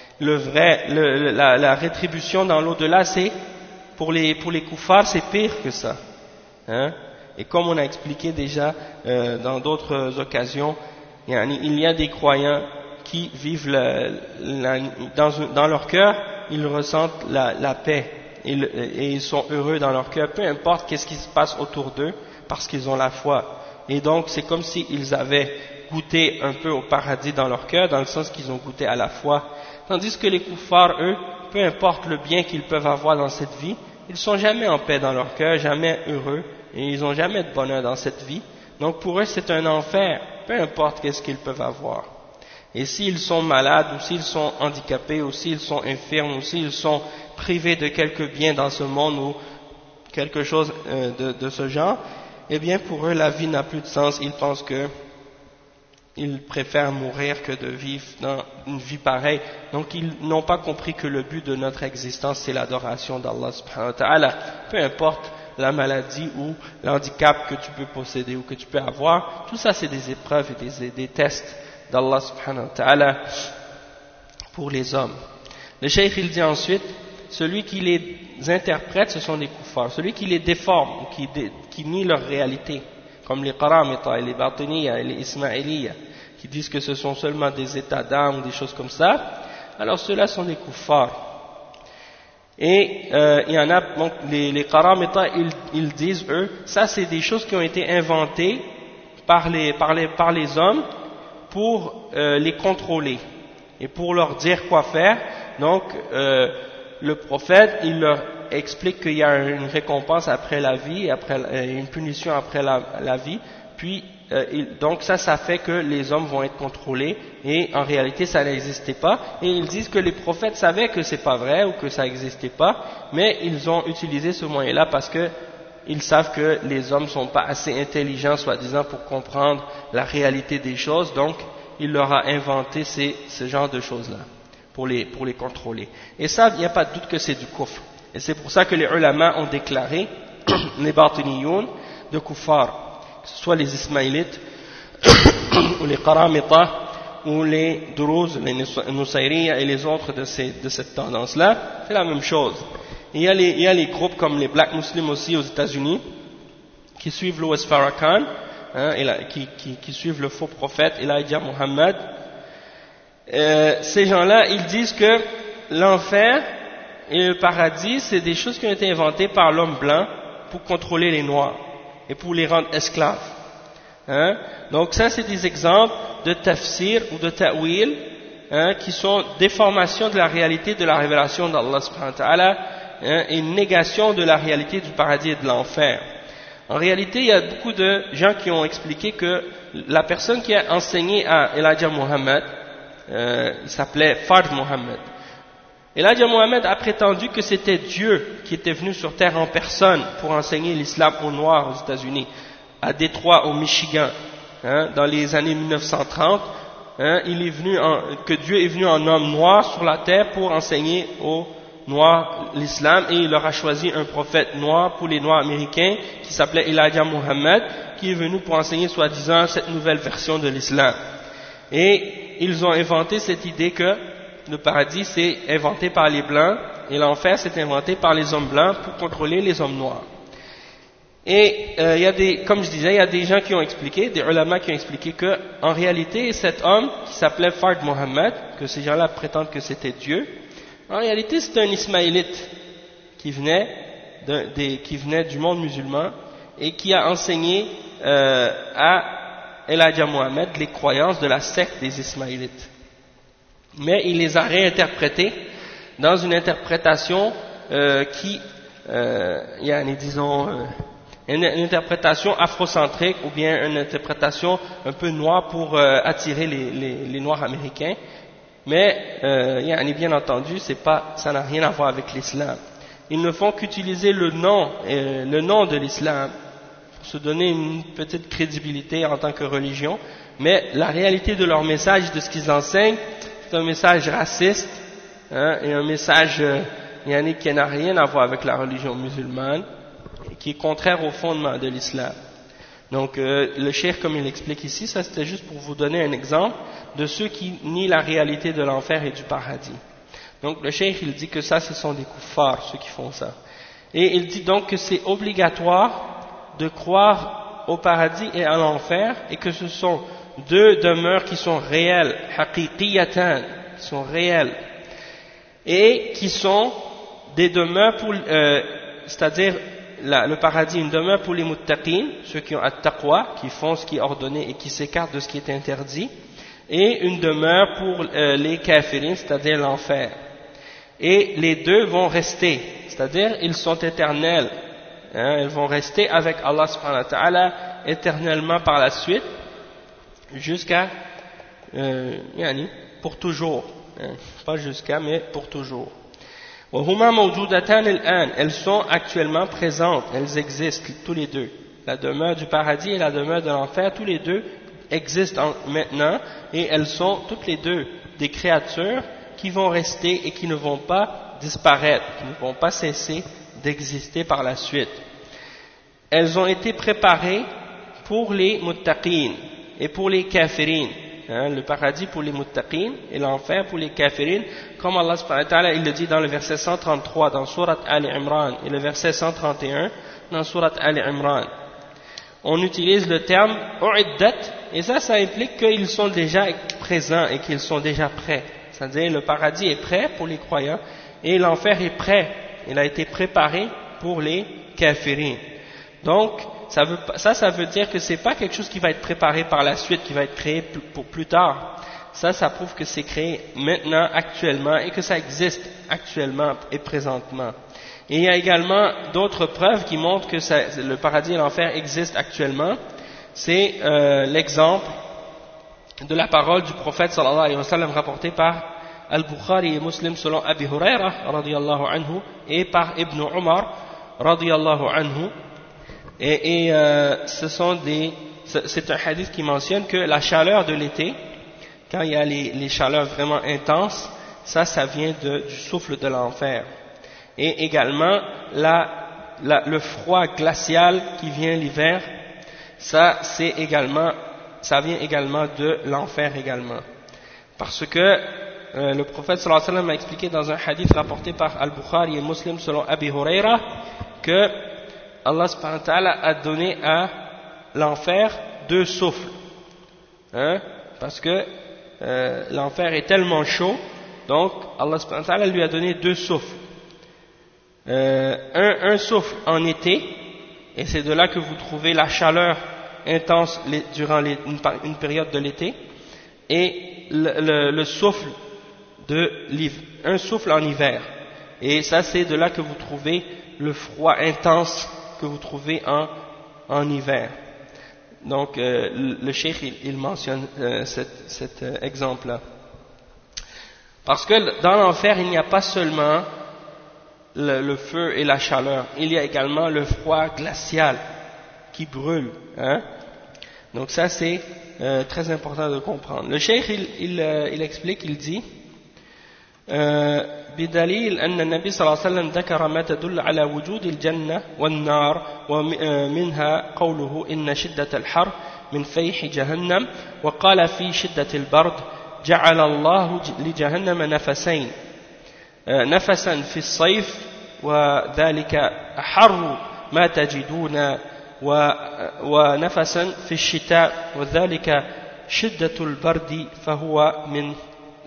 La rétribution dans l'au-delà, c'est pour les koufars, c'est pire que ça. Hein? Et comme on a expliqué déjà dans d'autres occasions, il y a des croyants qui vivent dans leur cœur, ils ressentent la paix et ils sont heureux dans leur cœur, peu importe qu'est-ce qui se passe autour d'eux, parce qu'ils ont la foi. Et donc c'est comme s'ils avaient goûté un peu au paradis dans leur cœur, dans le sens qu'ils ont goûté à la foi. Tandis que les koufars, eux, peu importe le bien qu'ils peuvent avoir dans cette vie, ils sont jamais en paix dans leur cœur, jamais heureux, et ils n'ont jamais de bonheur dans cette vie. Donc pour eux c'est un enfer, peu importe qu'est-ce qu'ils peuvent avoir. Et s'ils sont malades, ou s'ils sont handicapés, ou s'ils sont infirmes, ou s'ils sont privés de quelque bien dans ce monde, ou quelque chose de ce genre, eh bien pour eux la vie n'a plus de sens, ils pensent qu'ils préfèrent mourir que de vivre dans une vie pareille. Donc ils n'ont pas compris que le but de notre existence c'est l'adoration d'Allah subhanahu wa ta'ala. Peu importe la maladie ou l'handicap que tu peux posséder ou que tu peux avoir, tout ça c'est des épreuves et des tests d'Allah subhanahu wa ta'ala pour les hommes. Le cheikh il dit ensuite, celui qui les interprète ce sont des koufars, celui qui les déforme ou qui nie leur réalité, comme les Qaramita et les Batiniya et les Ismaéliya, qui disent que ce sont seulement des états d'âme ou des choses comme ça, alors ceux-là sont des koufars. Et il y en a, donc les Qaramita, ils disent eux, ça c'est des choses qui ont été inventées par les hommes pour les contrôler et pour leur dire quoi faire. Donc le prophète, il leur explique qu'il y a une récompense après la vie, une punition après la vie, Puis, donc ça fait que les hommes vont être contrôlés, et en réalité ça n'existait pas, et ils disent que les prophètes savaient que c'est pas vrai, ou que ça n'existait pas, mais ils ont utilisé ce moyen-là parce que ils savent que les hommes sont pas assez intelligents, soi-disant, pour comprendre la réalité des choses, donc il leur a inventé ce genre de choses-là, pour les contrôler. Et ça, il n'y a pas de doute que c'est du kufr. Et c'est pour ça que les ulama ont déclaré les batiniyoun de kuffar, que ce soit les ismaélites, ou les qaramita, ou les duruz, les nusayriya et les autres de cette tendance-là, c'est la même chose. Et il y a les groupes comme les Black Muslims aussi aux États-Unis, qui suivent Louis Farrakhan, qui suivent le faux prophète Elijah Muhammad. Ces gens-là, ils disent que l'enfer et le paradis, c'est des choses qui ont été inventées par l'homme blanc pour contrôler les noirs et pour les rendre esclaves. Donc ça, c'est des exemples de tafsir ou de ta'wil, qui sont déformations de la réalité de la révélation d'Allah subhanahu wa ta'ala, et une négation de la réalité du paradis et de l'enfer. En réalité, il y a beaucoup de gens qui ont expliqué que la personne qui a enseigné à Elijah Muhammad, il s'appelait Fard Muhammad. Elijah Muhammad a prétendu que c'était Dieu qui était venu sur terre en personne pour enseigner l'islam aux Noirs aux États-Unis, à Détroit, au Michigan, dans les années 1930. Que Dieu est venu en homme noir sur la terre pour enseigner aux Noirs l'islam, et il leur a choisi un prophète noir pour les Noirs américains qui s'appelait Elijah Muhammad, qui est venu pour enseigner soi-disant cette nouvelle version de l'islam. Et ils ont inventé cette idée que le paradis c'est inventé par les blancs et l'enfer c'est inventé par les hommes blancs pour contrôler les hommes noirs. Et comme je disais, il y a des gens qui ont expliqué, des ulama qui ont expliqué que en réalité cet homme qui s'appelait Fard Muhammad, que ces gens-là prétendent que c'était Dieu, en réalité c'est un ismaélite qui venait du monde musulman et qui a enseigné à Elijah Muhammad les croyances de la secte des ismaélites. Mais il les a réinterprétées dans une interprétation une interprétation afrocentrique, ou bien une interprétation un peu noire pour attirer les Noirs américains. Mais bien entendu, ça n'a rien à voir avec l'islam. Ils ne font qu'utiliser le nom de l'islam pour se donner une petite crédibilité en tant que religion, mais la réalité de leur message, de ce qu'ils enseignent, c'est un message raciste, et un message qui n'a rien à voir avec la religion musulmane, et qui est contraire au fondement de l'islam. Donc le cheikh, comme il explique ici, ça c'était juste pour vous donner un exemple de ceux qui nient la réalité de l'enfer et du paradis. Donc le cheikh il dit que ça ce sont des kuffars, ceux qui font ça. Et il dit donc que c'est obligatoire de croire au paradis et à l'enfer, et que ce sont deux demeures qui sont réelles, haqiqiyatan, qui sont réelles, et qui sont des demeures pour, c'est-à-dire le paradis, une demeure pour les muttaqin, ceux qui ont at-taqwa, qui font ce qui est ordonné et qui s'écartent de ce qui est interdit, et une demeure pour les kafirin, c'est-à-dire l'enfer. Et les deux vont rester, c'est-à-dire ils sont éternels, ils vont rester avec Allah subhanahu wa ta'ala éternellement par la suite, jusqu'à, pour toujours, pas jusqu'à, mais pour toujours. Elles sont actuellement présentes, elles existent tous les deux. La demeure du paradis et la demeure de l'enfer, tous les deux existent maintenant, et elles sont toutes les deux des créatures qui vont rester et qui ne vont pas disparaître, qui ne vont pas cesser d'exister par la suite. Elles ont été préparées pour les muttaqin et pour les kafirin. Le paradis pour les muttaqin et l'enfer pour les kafirin, comme Allah subhanahu wa ta'ala il le dit dans le verset 133 dans Surat Al-Imran et le verset 131 dans Surat Al-Imran. On utilise le terme u'iddat, et ça implique qu'ils sont déjà présents et qu'ils sont déjà prêts. C'est-à-dire le paradis est prêt pour les croyants et l'enfer est prêt, il a été préparé pour les kafirin. Donc ça veut dire que c'est pas quelque chose qui va être préparé par la suite, qui va être créé pour plus tard. Ça prouve que c'est créé maintenant, actuellement, et que ça existe actuellement et présentement. Et il y a également d'autres preuves qui montrent que le paradis et l'enfer existent actuellement. c'est l'exemple de la parole du prophète sallallahu alayhi wa sallam rapportée par Al-Bukhari et Muslim selon Abi Huraira radiyallahu anhu et par Ibn Umar radiyallahu anhu. Et c'est un hadith qui mentionne que la chaleur de l'été, quand il y a les chaleurs vraiment intenses, ça vient du souffle de l'enfer. Et également le froid glacial qui vient l'hiver, ça vient également de l'enfer également. Parce que le prophète sallallahu alayhi wa sallam a expliqué dans un hadith rapporté par Al-Bukhari et Muslim selon Abi Huraira que Allah subhanahu wa ta'ala a donné à l'enfer 2 souffles. Parce que l'enfer est tellement chaud, donc Allah subhanahu wa ta'ala lui a donné 2 souffles. Un souffle en été, et c'est de là que vous trouvez la chaleur intense durant une période de l'été, et le souffle un souffle en hiver, et ça c'est de là que vous trouvez le froid intense que vous trouvez en hiver. Donc le cheikh il mentionne cet exemple-là, parce que dans l'enfer il n'y a pas seulement le feu et la chaleur, il y a également le froid glacial qui brûle, Donc ça c'est très important de comprendre. Le cheikh il explique, il dit بدليل أن النبي صلى الله عليه وسلم ذكر ما تدل على وجود الجنة والنار ومنها قوله إن شدة الحر من فيح جهنم وقال في شدة البرد جعل الله لجهنم نفسين نفسا في الصيف وذلك أحر ما تجدون ونفسا في الشتاء وذلك شدة البرد فهو من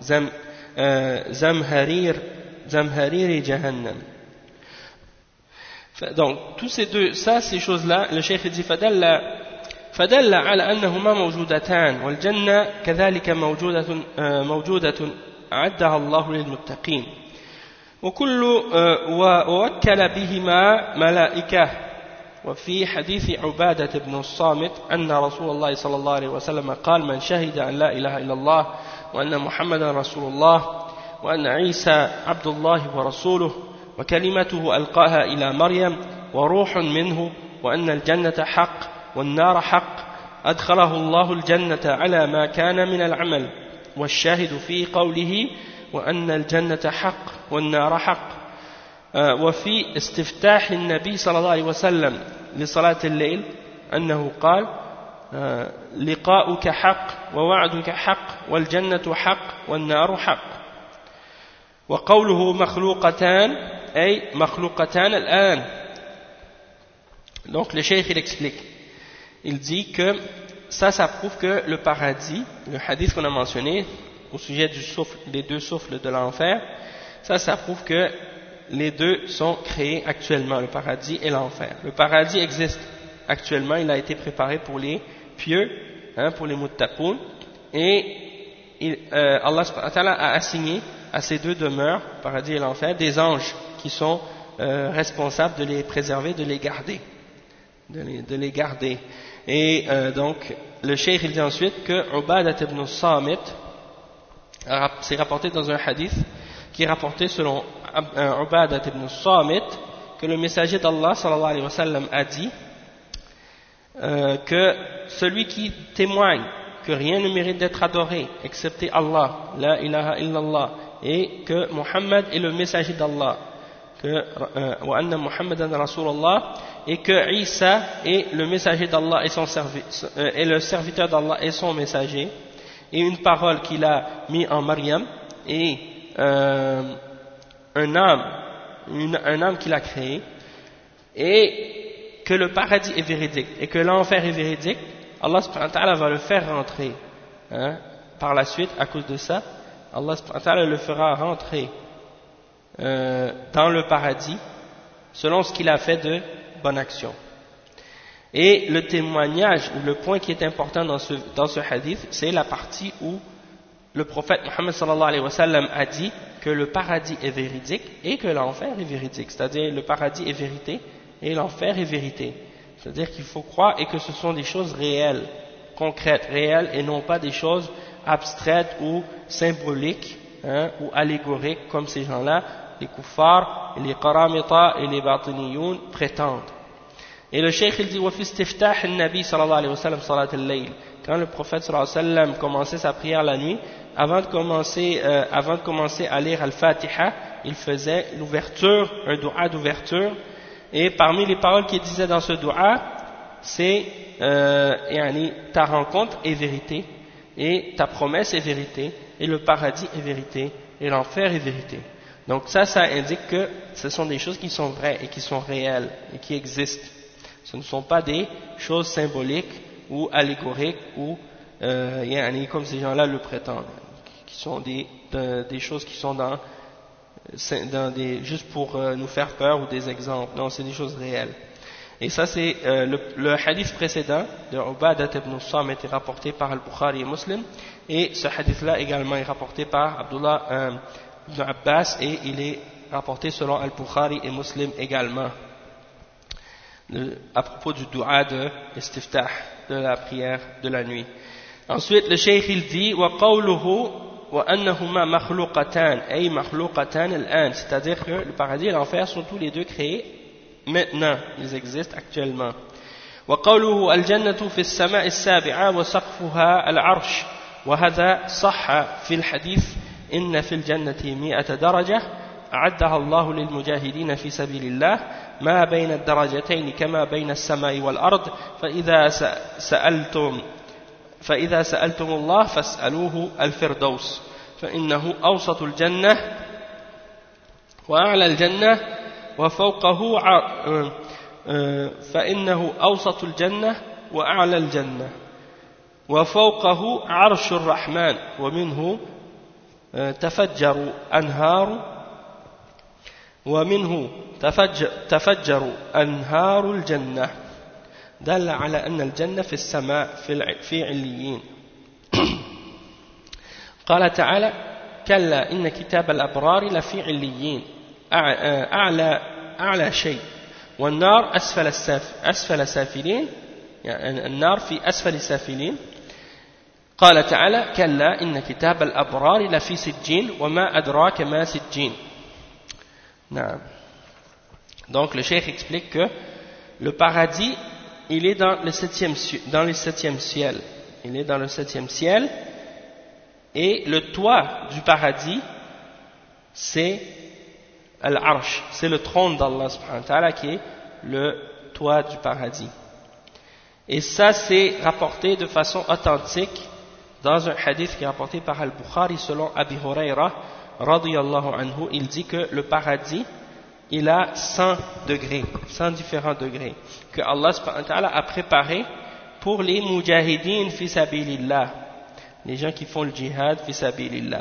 زمهرير جهنم. Donc tous ces choses-là, le cheikh dit فدل على أنهما موجودتان والجنة كذلك موجودة أعدها الله للمتقين ووكل بهما ملائكة. وفي حديث عبادة بن الصامت أن رسول الله صلى الله عليه وسلم قال من شهد أن لا إله إلا الله وأن محمدا رسول الله وأن عيسى عبد الله ورسوله وكلمته ألقاها إلى مريم وروح منه وأن الجنة حق والنار حق أدخله الله الجنة على ما كان من العمل والشاهد في قوله وأن الجنة حق والنار حق. وفي استفتاح النبي صلى الله عليه وسلم لصلاة الليل أنه قال لقاؤك حق ووعدك حق والجنة حق والنار حق. وقوله مخلوقتان أي مخلوقتان الآن. Donc le cheikh il explique, il dit que ça prouve que le paradis, le hadith qu'on a mentionné au sujet des 2 souffles de l'enfer, ça prouve que les 2 sont créés actuellement, le paradis et l'enfer. Le paradis existe actuellement, il a été préparé pour les pieux, pour les muttaqoun, et Allah subhanahu wa ta'ala a assigné à ces 2 demeures, le paradis et l'enfer, des anges qui sont responsables de les préserver, de les garder. Et donc le cheikh il dit ensuite que Ubadat ibn Samit, c'est rapporté dans un hadith qui est rapporté selon Ubadat ibn Samit que le messager d'Allah sallallahu alayhi wa sallam a dit que celui qui témoigne que rien ne mérite d'être adoré excepté Allah, la ilaha illallah, et que Muhammad est le messager d'Allah, wa anna Muhammadan Rasulullah, et que Isa est le messager d'Allah et le serviteur d'Allah et son messager, et une parole qu'il a mis en Maryam, et un âme qu'il a créé, et que le paradis est véridique et que l'enfer est véridique, Allah subhanahu wa ta'ala va le faire rentrer par la suite. À cause de ça, Allah subhanahu wa ta'ala le fera rentrer dans le paradis selon ce qu'il a fait de bonne action. Et le témoignage, ou le point qui est important dans ce hadith, c'est la partie où le prophète Muhammad sallallahu alayhi wa sallam a dit que le paradis est véridique et que l'enfer est véridique, c'est-à-dire le paradis est vérité et l'enfer est vérité. C'est-à-dire qu'il faut croire et que ce sont des choses réelles, concrètes, réelles, et non pas des choses abstraites ou symboliques, ou allégoriques, comme ces gens-là, les kuffars, les qaramita et les batiniyoun prétendent. Et le cheikh il dit وفي استفتاح النبي صلى الله عليه وسلم صلاة الليل, quand le prophète صلى الله عليه وسلم commençait sa prière la nuit, avant de commencer à lire Al-Fatiha, il faisait l'ouverture, un dua d'ouverture, et parmi les paroles qu'il disait dans ce dua, c'est ta rencontre est vérité, et ta promesse est vérité, et le paradis est vérité, et l'enfer est vérité. Donc ça indique que ce sont des choses qui sont vraies et qui sont réelles et qui existent. Ce ne sont pas des choses symboliques ou allégoriques ou comme ces gens-là le prétendent, qui sont des choses qui sont juste pour nous faire peur ou des exemples. Non, c'est des choses réelles. Et ça c'est le hadith précédent de Ubadat ibn Samit est rapporté par Al-Bukhari et Muslim, et ce hadith-là également est rapporté par Abdullah ibn Abbas, et il est rapporté selon Al-Bukhari et Muslim également, à propos du dua de istiftah, de la prière de la nuit. Ensuite le cheikh il dit وَقَوْلُهُ وَأَنَّهُمَا مَخْلُوقَتَانِ أي مَخْلُوقَتَانِ الآن, c'est-à-dire que le paradis et l'enfer sont tous les deux créés maintenant, ils existent actuellement. وَقَوْلُهُ الْجَنَّةُ فِي السَّمَاءِ السَّابِعَةِ وَسَقْفُهَا الْعَرْشُ وَهَذَا صَحَّ فِي الْحَدِيثِ إِنَّ فِي الْجَنَّةِ 100 درجة أعدها الله للمجاهدين في سبيل الله ما بين الدرجتين كما بين السماء والأرض فإذا سألتم الله فاسألوه الفردوس فإنه أوسط الجنة وأعلى الجنة وفوقه فإنه أوسط الجنة وأعلى الجنة وفوقه عرش الرحمن ومنه تفجر أنهار الجنة دل على أن الجنة في السماء في عليين. قال تعالى كلا إن كتاب الأبرار لفي عليين أعلى شيء والنار أسفل سافلين, يعني النار في أسفل سافلين. قال تعالى كلا إن كتاب الأبرار لفي سجين وما أدراك ما سجين. نعم. Donc le cheikh explique que le paradis il est dans le septième ciel. Il est dans le 7e ciel, et le toit du paradis c'est Al-Arsh, c'est le trône d'Allah subhanahu wa ta'ala qui est le toit du paradis. Et ça c'est rapporté de façon authentique dans un hadith qui est rapporté par Al-Bukhari selon Abi Huraira radiyallahu anhu. Il dit que le paradis il a 100 degrés, 100 différents degrés que Allah subhanahu wa ta'ala a préparé pour les mujahideen fi sabilillah, les gens qui font le djihad fi sabilillah.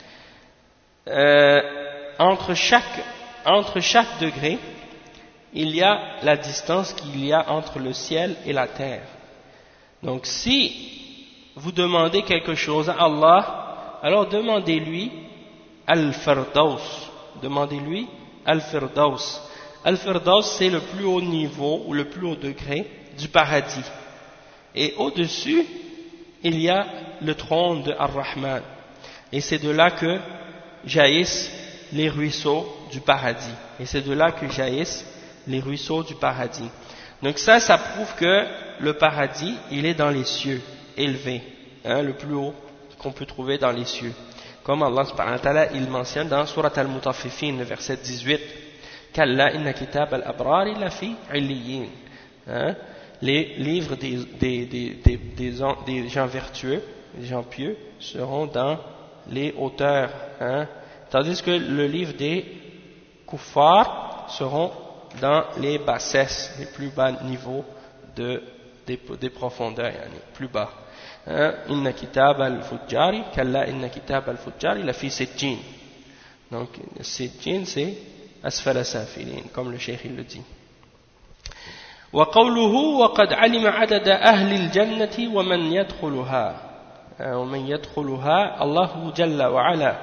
Entre chaque degré il y a la distance qu'il y a entre le ciel et la terre. Donc si vous demandez quelque chose à Allah, alors demandez-lui Al-Firdaus, demandez-lui Al-Firdaus. Al-Firdaus c'est le plus haut niveau ou le plus haut degré du paradis, et au-dessus il y a le trône de Ar-Rahman, et c'est de là que jaillissent les ruisseaux du paradis, et c'est de là que jaillissent les ruisseaux du paradis. Donc ça prouve que le paradis il est dans les cieux élevés, le plus haut qu'on peut trouver dans les cieux, comme Allah subhanahu wa ta'ala il mentionne dans Surat Al-Mutaffifin, le verset 18, Kalla inna kitab al-abrari lafi illiyin. Les livres des gens vertueux, des gens pieux, seront dans les hauteurs, tandis que le livre des kuffars seront dans les bassesses, les plus bas niveaux des profondeurs, plus bas. Inna kitab al-fujjari, kalla inna kitab al-fujjari lafi sijjin. Donc sijjin c'est asfala safilin, comme le cheikh il le dit. وقوله وقد علم عدد أهل الجنة ومن يدخلها الله جل وعلا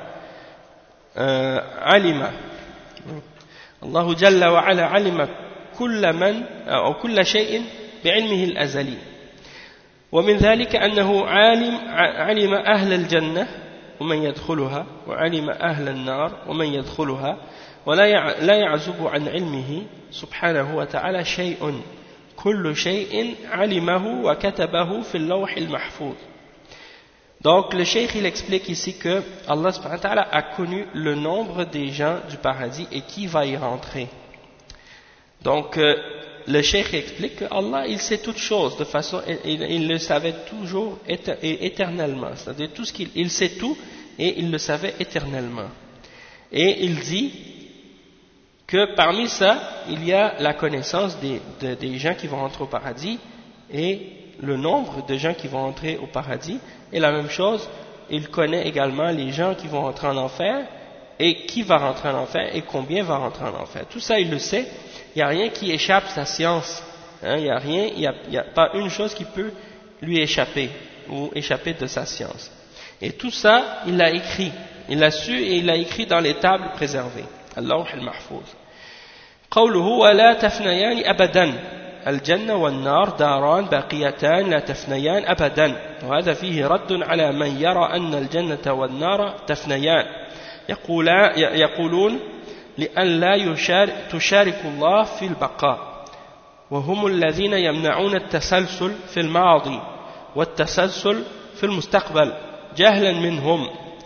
علم كل من أو كل شيء بعلمه الأزلي ومن ذلك أنه علم أهل الجنة ومن يدخلها وعلم أهل النار ومن يدخلها ولا يعزب عن علمه سبحانه وتعالى شيء كل شيء علمه وكتبه في اللوح المحفوظ. Donc le cheikh il explique ici que Allah subhanahu wa ta'ala a connu le nombre des gens du paradis et qui va y rentrer. Donc le cheikh explique que Allah il sait toutes choses de façon il le savait toujours et éternellement, c'est-à-dire tout ce qu'il sait tout et il le savait éternellement. Et il dit que parmi ça il y a la connaissance des gens qui vont rentrer au paradis et le nombre de gens qui vont entrer au paradis. Et la même chose, il connaît également les gens qui vont rentrer en enfer et qui va rentrer en enfer et combien va rentrer en enfer. Tout ça, il le sait. Il n'y a rien qui échappe à sa science. Il n'y a rien, il n'y a pas une chose qui peut lui échapper ou échapper de sa science. Et tout ça, il l'a écrit. Il l'a su et il l'a écrit dans les tables préservées. Al-Lawh al-Mahfouz. قوله ولا تفنيان أبدا الجنة والنار داران باقيتان لا تفنيان أبدا وهذا فيه رد على من يرى أن الجنة والنار تفنيان يقولون لأن لا تشارك الله في البقاء وهم الذين يمنعون التسلسل في الماضي والتسلسل في المستقبل جهلا منهم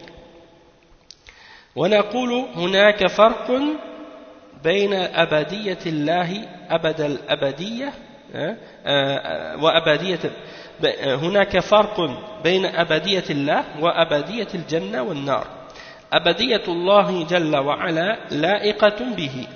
ونقول هناك فرق بين أبدية الله أبد الأبدية وأبدية هناك فرق بين أبدية الله وأبدية الجنة والنار أبدية الله جل وعلا لائقة به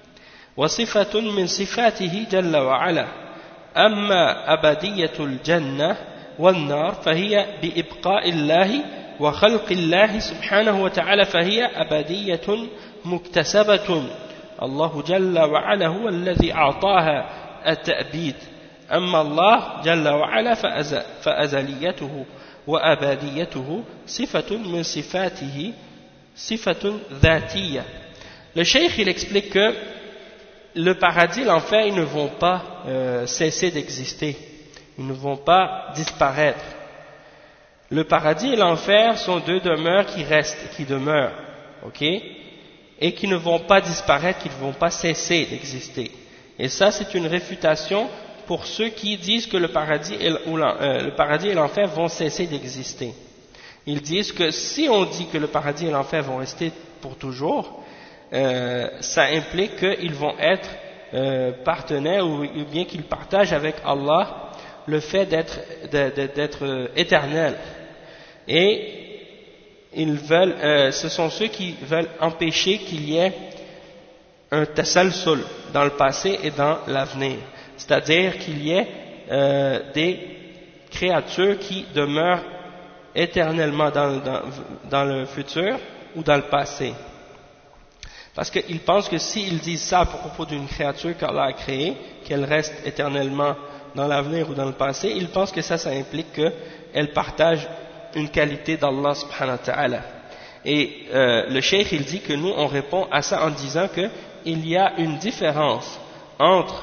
وصفة من صفاته جل وعلا أما أبدية الجنة والنار فهي بإبقاء الله وخلق الله سبحانه وتعالى فهي أبدية مكتسبة الله جل وعلا هو الذي أعطاها التأبيد أما الله جل وعلا فأزليته وأبديته صفة من صفاته صفة ذاتية. Le cheikh il explique que le paradis et l'enfer ils ne vont pas cesser d'exister, ils ne vont pas disparaître. Le paradis et l'enfer sont deux demeures qui restent, qui demeurent, ok, et qui ne vont pas disparaître, qui ne vont pas cesser d'exister. Et ça, c'est une réfutation pour ceux qui disent que le paradis et l'enfer vont cesser d'exister. Ils disent que si on dit que le paradis et l'enfer vont rester pour toujours, ça implique qu'ils vont être partenaires ou bien qu'ils partagent avec Allah le fait d'être éternel. Et ils veulent, ce sont ceux qui veulent empêcher qu'il y ait un tasalsul dans le passé et dans l'avenir, c'est-à-dire qu'il y ait des créatures qui demeurent éternellement dans le futur ou dans le passé. Parce qu'ils pensent que s'ils disent ça à propos d'une créature qu'Allah a créée, qu'elle reste éternellement dans l'avenir ou dans le passé, ils pensent que ça implique qu'elle partage une qualité d'Allah subhanahu wa ta'ala. Et le cheikh il dit que nous on répond à ça en disant que il y a une différence entre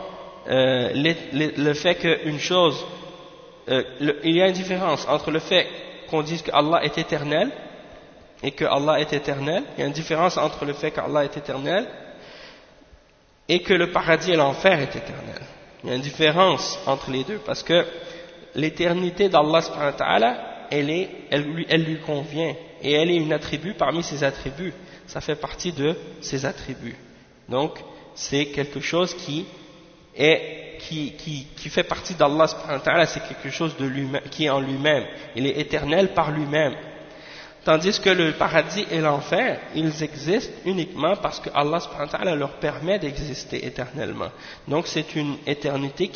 le fait qu'une chose il y a une différence entre le fait qu'on dise que Allah est éternel et que Allah est éternel. Il y a une différence entre le fait qu'Allah est éternel et que le paradis et l'enfer est éternel. Il y a une différence entre les deux parce que l'éternité d'Allah subhanahu wa ta'ala elle lui convient et elle est un attribut parmi ses attributs, ça fait partie de ses attributs, donc c'est quelque chose qui fait partie d'Allah subhanahu wa ta'ala, c'est quelque chose de lui-même, qui est en lui-même, il est éternel par lui-même, tandis que le paradis et l'enfer ils existent uniquement parce que Allah subhanahu wa ta'ala leur permet d'exister éternellement, donc c'est une éternité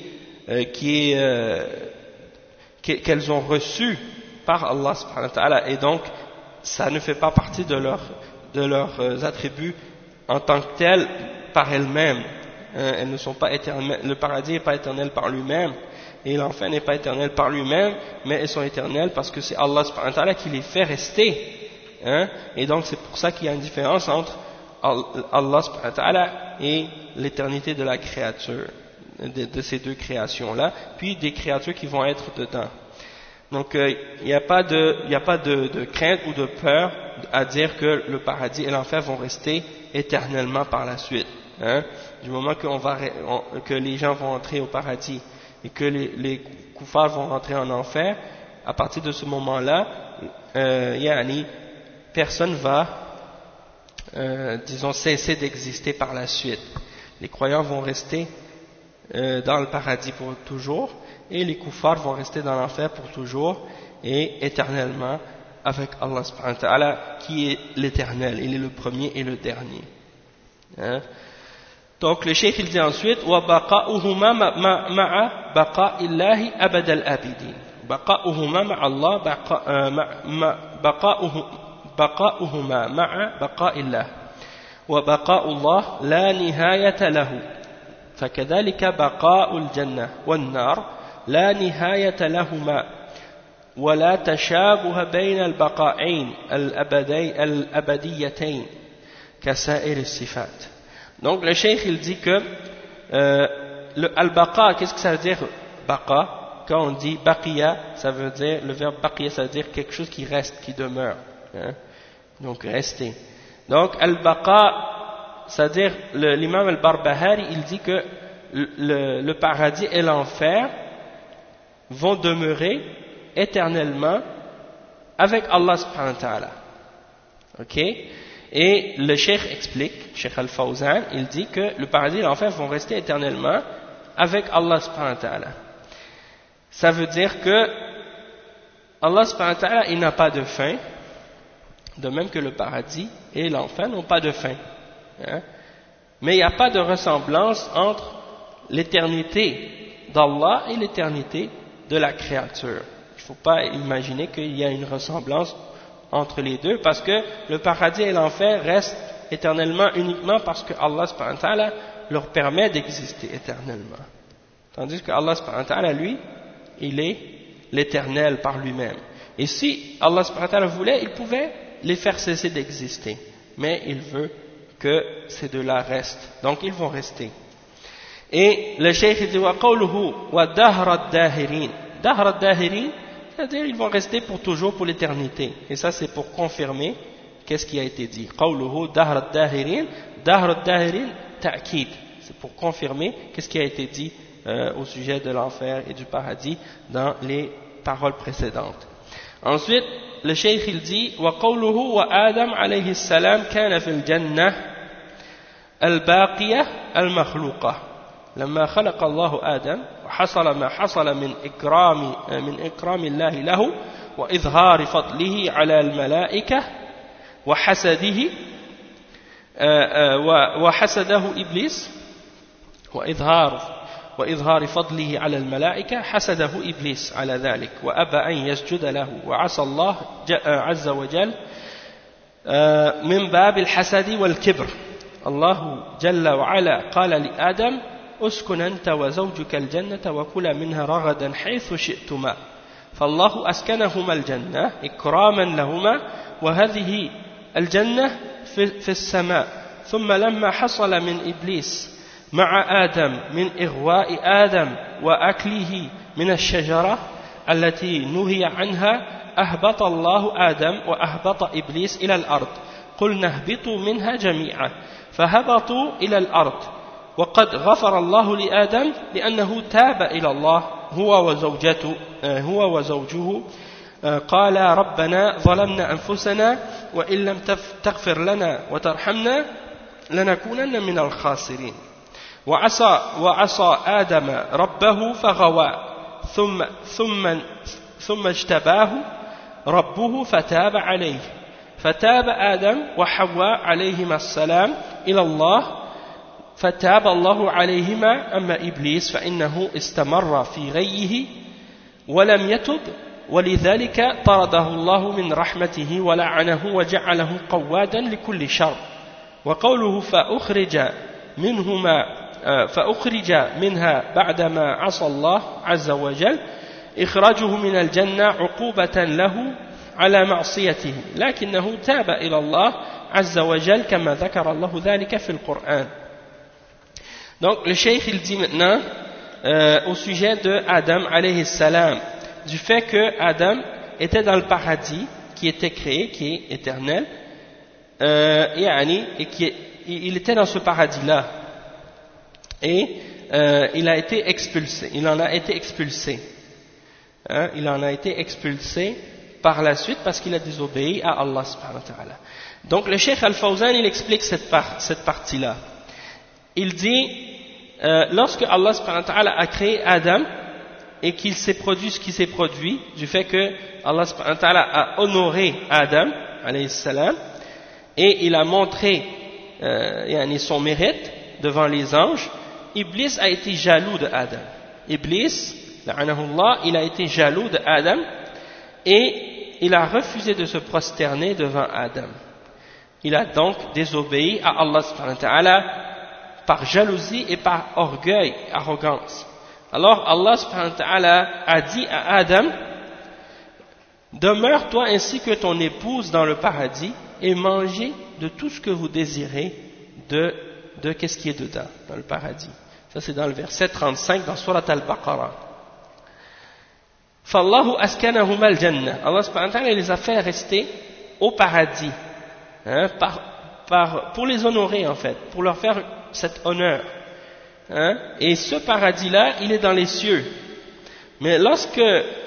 qu'elles ont reçu par Allah subhanahu wa ta'ala et donc ça ne fait pas partie de leurs attributs en tant que tels par elles-mêmes. Elles ne sont pas éternelles, le paradis n'est pas éternel par lui-même et l'enfer n'est pas éternel par lui-même, mais elles sont éternelles parce que c'est Allah subhanahu wa ta'ala qui les fait rester, et donc c'est pour ça qu'il y a une différence entre Allah subhanahu wa ta'ala et l'éternité de la créature. de ces deux créations-là, puis des créatures qui vont être dedans. Donc il n'y a pas de crainte ou de peur à dire que le paradis et l'enfer vont rester éternellement par la suite. Du moment que les gens vont entrer au paradis et que les koufars vont rentrer en enfer, à partir de ce moment-là, personne va, disons, cesser d'exister par la suite. Les croyants vont rester dans le paradis pour toujours, et les koufars vont rester dans l'enfer pour toujours et éternellement avec Allah subhanahu wa ta'ala qui est l'éternel, il est le premier et le dernier. Donc le cheikh il dit ensuite وَبَقَاؤُهُمَا مَعَ بَقَاءِ اللَّهِ أَبَدَ الْأَبِدِينَ بَقَاؤُهُمَا مع الله بقاؤهما مع بقاء الله وبقاء الله لا نهاية له فكذلك بقاء الجنة والنار لا نهاية لهما ولا تشابه بين البقائين الأبديتين كسائر الصفات. Donc le cheikh il dit que le al-baqa, qu'est-ce que ça veut dire baqa? Quand on dit baqiya, ça veut dire, le verbe baqiya, ça veut dire quelque chose qui reste, qui demeure. Donc rester. Donc al-baqa, c'est-à-dire l'imam al-Barbahari, il dit que le paradis et l'enfer vont demeurer éternellement avec Allah subhanahu wa ta'ala. Ok? Et le cheikh explique, Cheikh Al-Fawzan, il dit que le paradis et l'enfer vont rester éternellement avec Allah subhanahu wa ta'ala. Ça veut dire que Allah subhanahu wa ta'ala, il n'a pas de fin, de même que le paradis et l'enfer n'ont pas de fin. Mais il n'y a pas de ressemblance entre l'éternité d'Allah et l'éternité de la créature. Il ne faut pas imaginer qu'il y a une ressemblance entre les deux, parce que le paradis et l'enfer restent éternellement uniquement parce que Allah subhanahu wa ta'ala leur permet d'exister éternellement. Tandis que Allah subhanahu wa ta'ala, lui, il est l'éternel par lui-même. Et si Allah subhanahu wa ta'ala voulait, il pouvait les faire cesser d'exister. Mais il veut que ces deux-là restent. Donc ils vont rester. Et le cheikh dit وَقَوْلُهُ وَدَهْرَ الدَّاهِرِينَ دَهْرَ الدَّاهِرِينَ, c'est-à-dire ils vont rester pour toujours, pour l'éternité. Et ça c'est pour confirmer qu'est-ce qui a été dit. قَوْلُهُ دَهْرَ الدَّاهِرِينَ دَهْرَ الدَّاهِرِينَ تَأْكِيد. C'est pour confirmer qu'est-ce qui a été dit au sujet de l'enfer et du paradis dans les paroles précédentes. Ensuite, le cheikh il dit وَقَوْلُهُ وَآدَمْ عَلَيْهِ السَّلَامِ كَانَ فِي الْجَنَّةِ الْبَاقِيَةِ الْمَخْلُوقَةِ لما خلق الله آدم وحصل ما حصل من إكرام الله له وإظهار فضله على الملائكة وحسده إبليس وإظهار فضله على الملائكة حسده إبليس على ذلك وأبى أن يسجد له وعصى الله عز وجل من باب الحسد والكبر. الله جل وعلا قال لآدم اسكن أنت وزوجك الجنة وكلا منها رغدا حيث شئتما فالله أسكنهما الجنة إكراما لهما وهذه الجنة في السماء ثم لما حصل من إبليس مع آدم من إغواء آدم وأكله من الشجرة التي نهي عنها أهبط الله آدم وأهبط إبليس إلى الأرض قلنا اهبطوا منها جميعا فهبطوا إلى الأرض وقد غفر الله لآدم لأنه تاب إلى الله هو وزوجه قال ربنا ظلمنا أنفسنا وإن لم تغفر لنا وترحمنا لنكونن من الخاسرين وعصى آدم ربه فغوى ثم اجتباه ربه فتاب عليه فتاب آدم وحواء عليهما السلام إلى الله فتاب الله عليهما أما إبليس فإنه استمر في غيه ولم يتب ولذلك طرده الله من رحمته ولعنه وجعله قوادا لكل شر. وقوله فأخرج منها بعدما عصى الله عز وجل إخراجه من الجنة عقوبة له على معصيته لكنه تاب إلى الله عز وجل كما ذكر الله ذلك في القرآن. Donc le cheikh il dit maintenant au sujet de Adam alayhi salam, du fait que Adam était dans le paradis qui était créé, qui est éternel, et il était dans ce paradis-là, et il a été expulsé, il en a été expulsé, il en a été expulsé par la suite parce qu'il a désobéi à Allah subhanahu wa ta'ala. Donc le cheikh Al-Fawzan il explique cette partie-là. Il dit lorsque Allah subhanahu wa ta'ala a créé Adam et qu'il s'est produit ce qui s'est produit, du fait que Allah subhanahu wa ta'ala a honoré Adam alayhi salam et il a montré son mérite devant les anges, Iblis a été jaloux de Adam. Iblis, la'anahullah, il a été jaloux de Adam et il a refusé de se prosterner devant Adam. Il a donc désobéi à Allah subhanahu wa ta'ala par jalousie et par orgueil, arrogance. Alors Allah subhanahu wa ta'ala a dit à Adam: demeure-toi ainsi que ton épouse dans le paradis et mangez de tout ce que vous désirez de qu'est-ce qui est dedans, dans le paradis. Ça c'est dans le verset 35 dans Surat Al-Baqarah. Fallahu askanahuma al-jannah. Allah subhanahu wa ta'ala les a fait rester au paradis, pour les honorer en fait, pour leur faire cet honneur. Et ce paradis-là, il est dans les cieux. Mais lorsque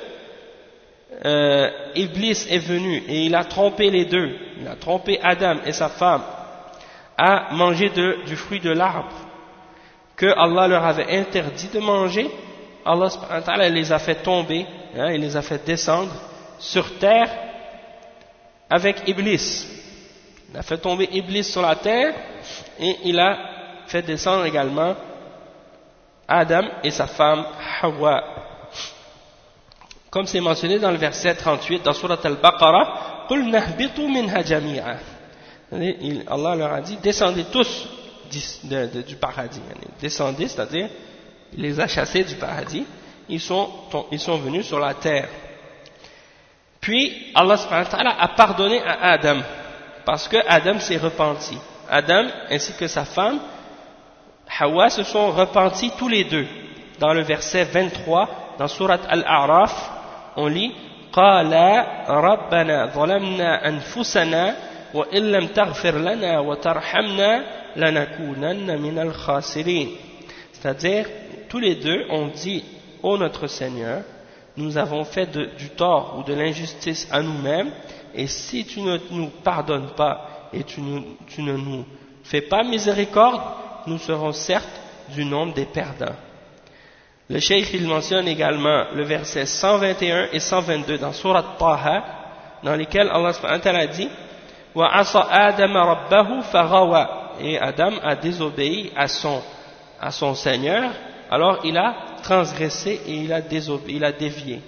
Iblis est venu et il a trompé les deux, il a trompé Adam et sa femme à manger du fruit de l'arbre que Allah leur avait interdit de manger, Allah subhanahu wa ta'ala les a fait tomber, il les a fait descendre sur terre avec Iblis. Il a fait tomber Iblis sur la terre et il a fait descendre également Adam et sa femme Hawa. Comme c'est mentionné dans le verset 38 dans Surat Al-Baqarah, قُلْ نَهْبِطُوا مِنْهَا جَمِيعًا. Allah leur a dit: descendez tous du paradis. Descendez, c'est-à-dire il les a chassés du paradis, ils sont venus sur la terre. Puis Allah subhanahu wa ta'ala a pardonné à Adam parce que Adam s'est repenti. Adam ainsi que sa femme Hawa se sont repentis tous les deux. Dans le verset 23 dans Surat Al-A'raf, on lit: قَالَا رَبَّنَا ظَلَمْنَا أَنفُسَنَا وَإِن لَمْ تَغْفِرْ لَنَا وَتَرْحَمْنَا لَنَكُونَنَّ مِنَ الْخَاسِرِينَ. C'est-à-dire, tous les deux ont dit: ô notre Seigneur, nous avons fait du tort ou de l'injustice à nous-mêmes, et si tu ne nous pardonnes pas et tu ne nous fais pas miséricorde, nous serons certes du nombre des perdants. Le cheikh il mentionne également le verset 121 et 122 dans Surat Taha, dans lesquels Allah subhanahu wa ta'ala dit: wa asa Adam rabbahu faghawa, et Adam a désobéi à son Seigneur, alors il a transgressé et il a dévié.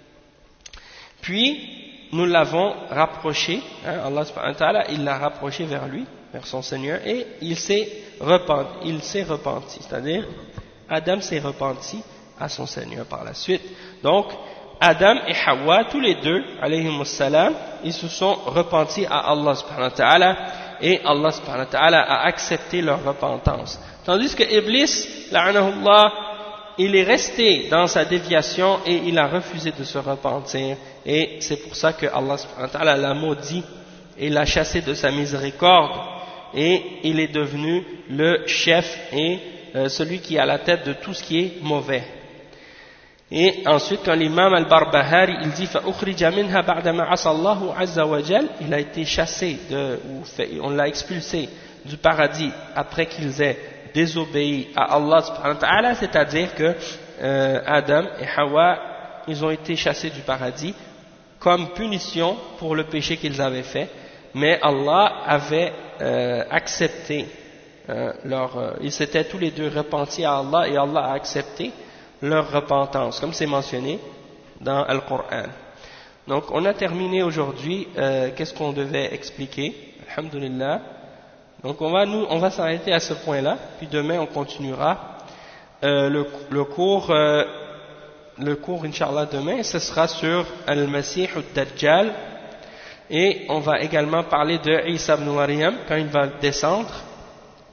Puis nous l'avons rapproché, Allah subhanahu wa ta'ala il l'a rapproché vers lui, vers son Seigneur, et il s'est repenti, c'est-à-dire Adam s'est repenti à son Seigneur par la suite. Donc Adam et Hawa, tous les deux, alayhimus salam, ils se sont repentis à Allah subhanahu wa ta'ala, et Allah subhanahu wa ta'ala a accepté leur repentance. Tandis que Iblis, la'anahullah, il est resté dans sa déviation et il a refusé de se repentir, et c'est pour ça que Allah subhanahu wa ta'ala l'a maudit et l'a chassé de sa miséricorde, et il est devenu le chef et celui qui est à la tête de tout ce qui est mauvais. Et ensuite, quand l'imam al-Barbahari il dit فَأُخْرِجَ مِنْهَا بَعْدَمَا عَصَى اللَّهُ عَزَّ وَجَلَّ, il a été chassé on l'a expulsé du paradis après qu'ils aient désobéi à Allah subhanahu wa ta'ala, c'est-à-dire que Adam et Hawa ils ont été chassés du paradis comme punition pour le péché qu'ils avaient fait, mais Allah avait accepté ils s'étaient tous les deux repentis à Allah et Allah a accepté leur repentance, comme c'est mentionné dans le Coran. Donc on a terminé aujourd'hui qu'est-ce qu'on devait expliquer, alhamdulillah. Donc on va s'arrêter à ce point-là, puis demain on continuera le cours Inch'Allah demain, ce sera sur Al-Masih Ad-Dajjal, et on va également parler de Isa ibn Maryam quand il va descendre,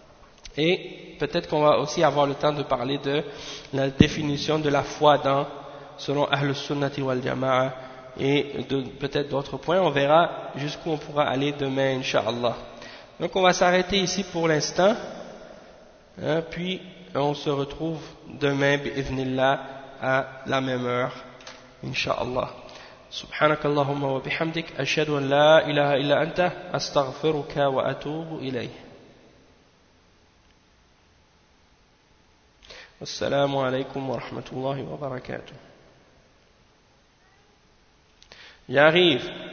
Et peut-être qu'on va aussi avoir le temps de parler de la définition de la foi selon Ahl Sunnati wal Jama'a et peut-être d'autres points. On verra jusqu'où on pourra aller demain, Inch'Allah. Donc on va s'arrêter ici pour l'instant, hein, puis on se retrouve demain, bi'idhnillah, à la même heure, Inch'Allah. سبحانك اللهم وبحمدك أشهد أن لا إله إلا أنت أستغفرك وأتوب إليه. السلام عليكم ورحمة الله وبركاته. J'arrive.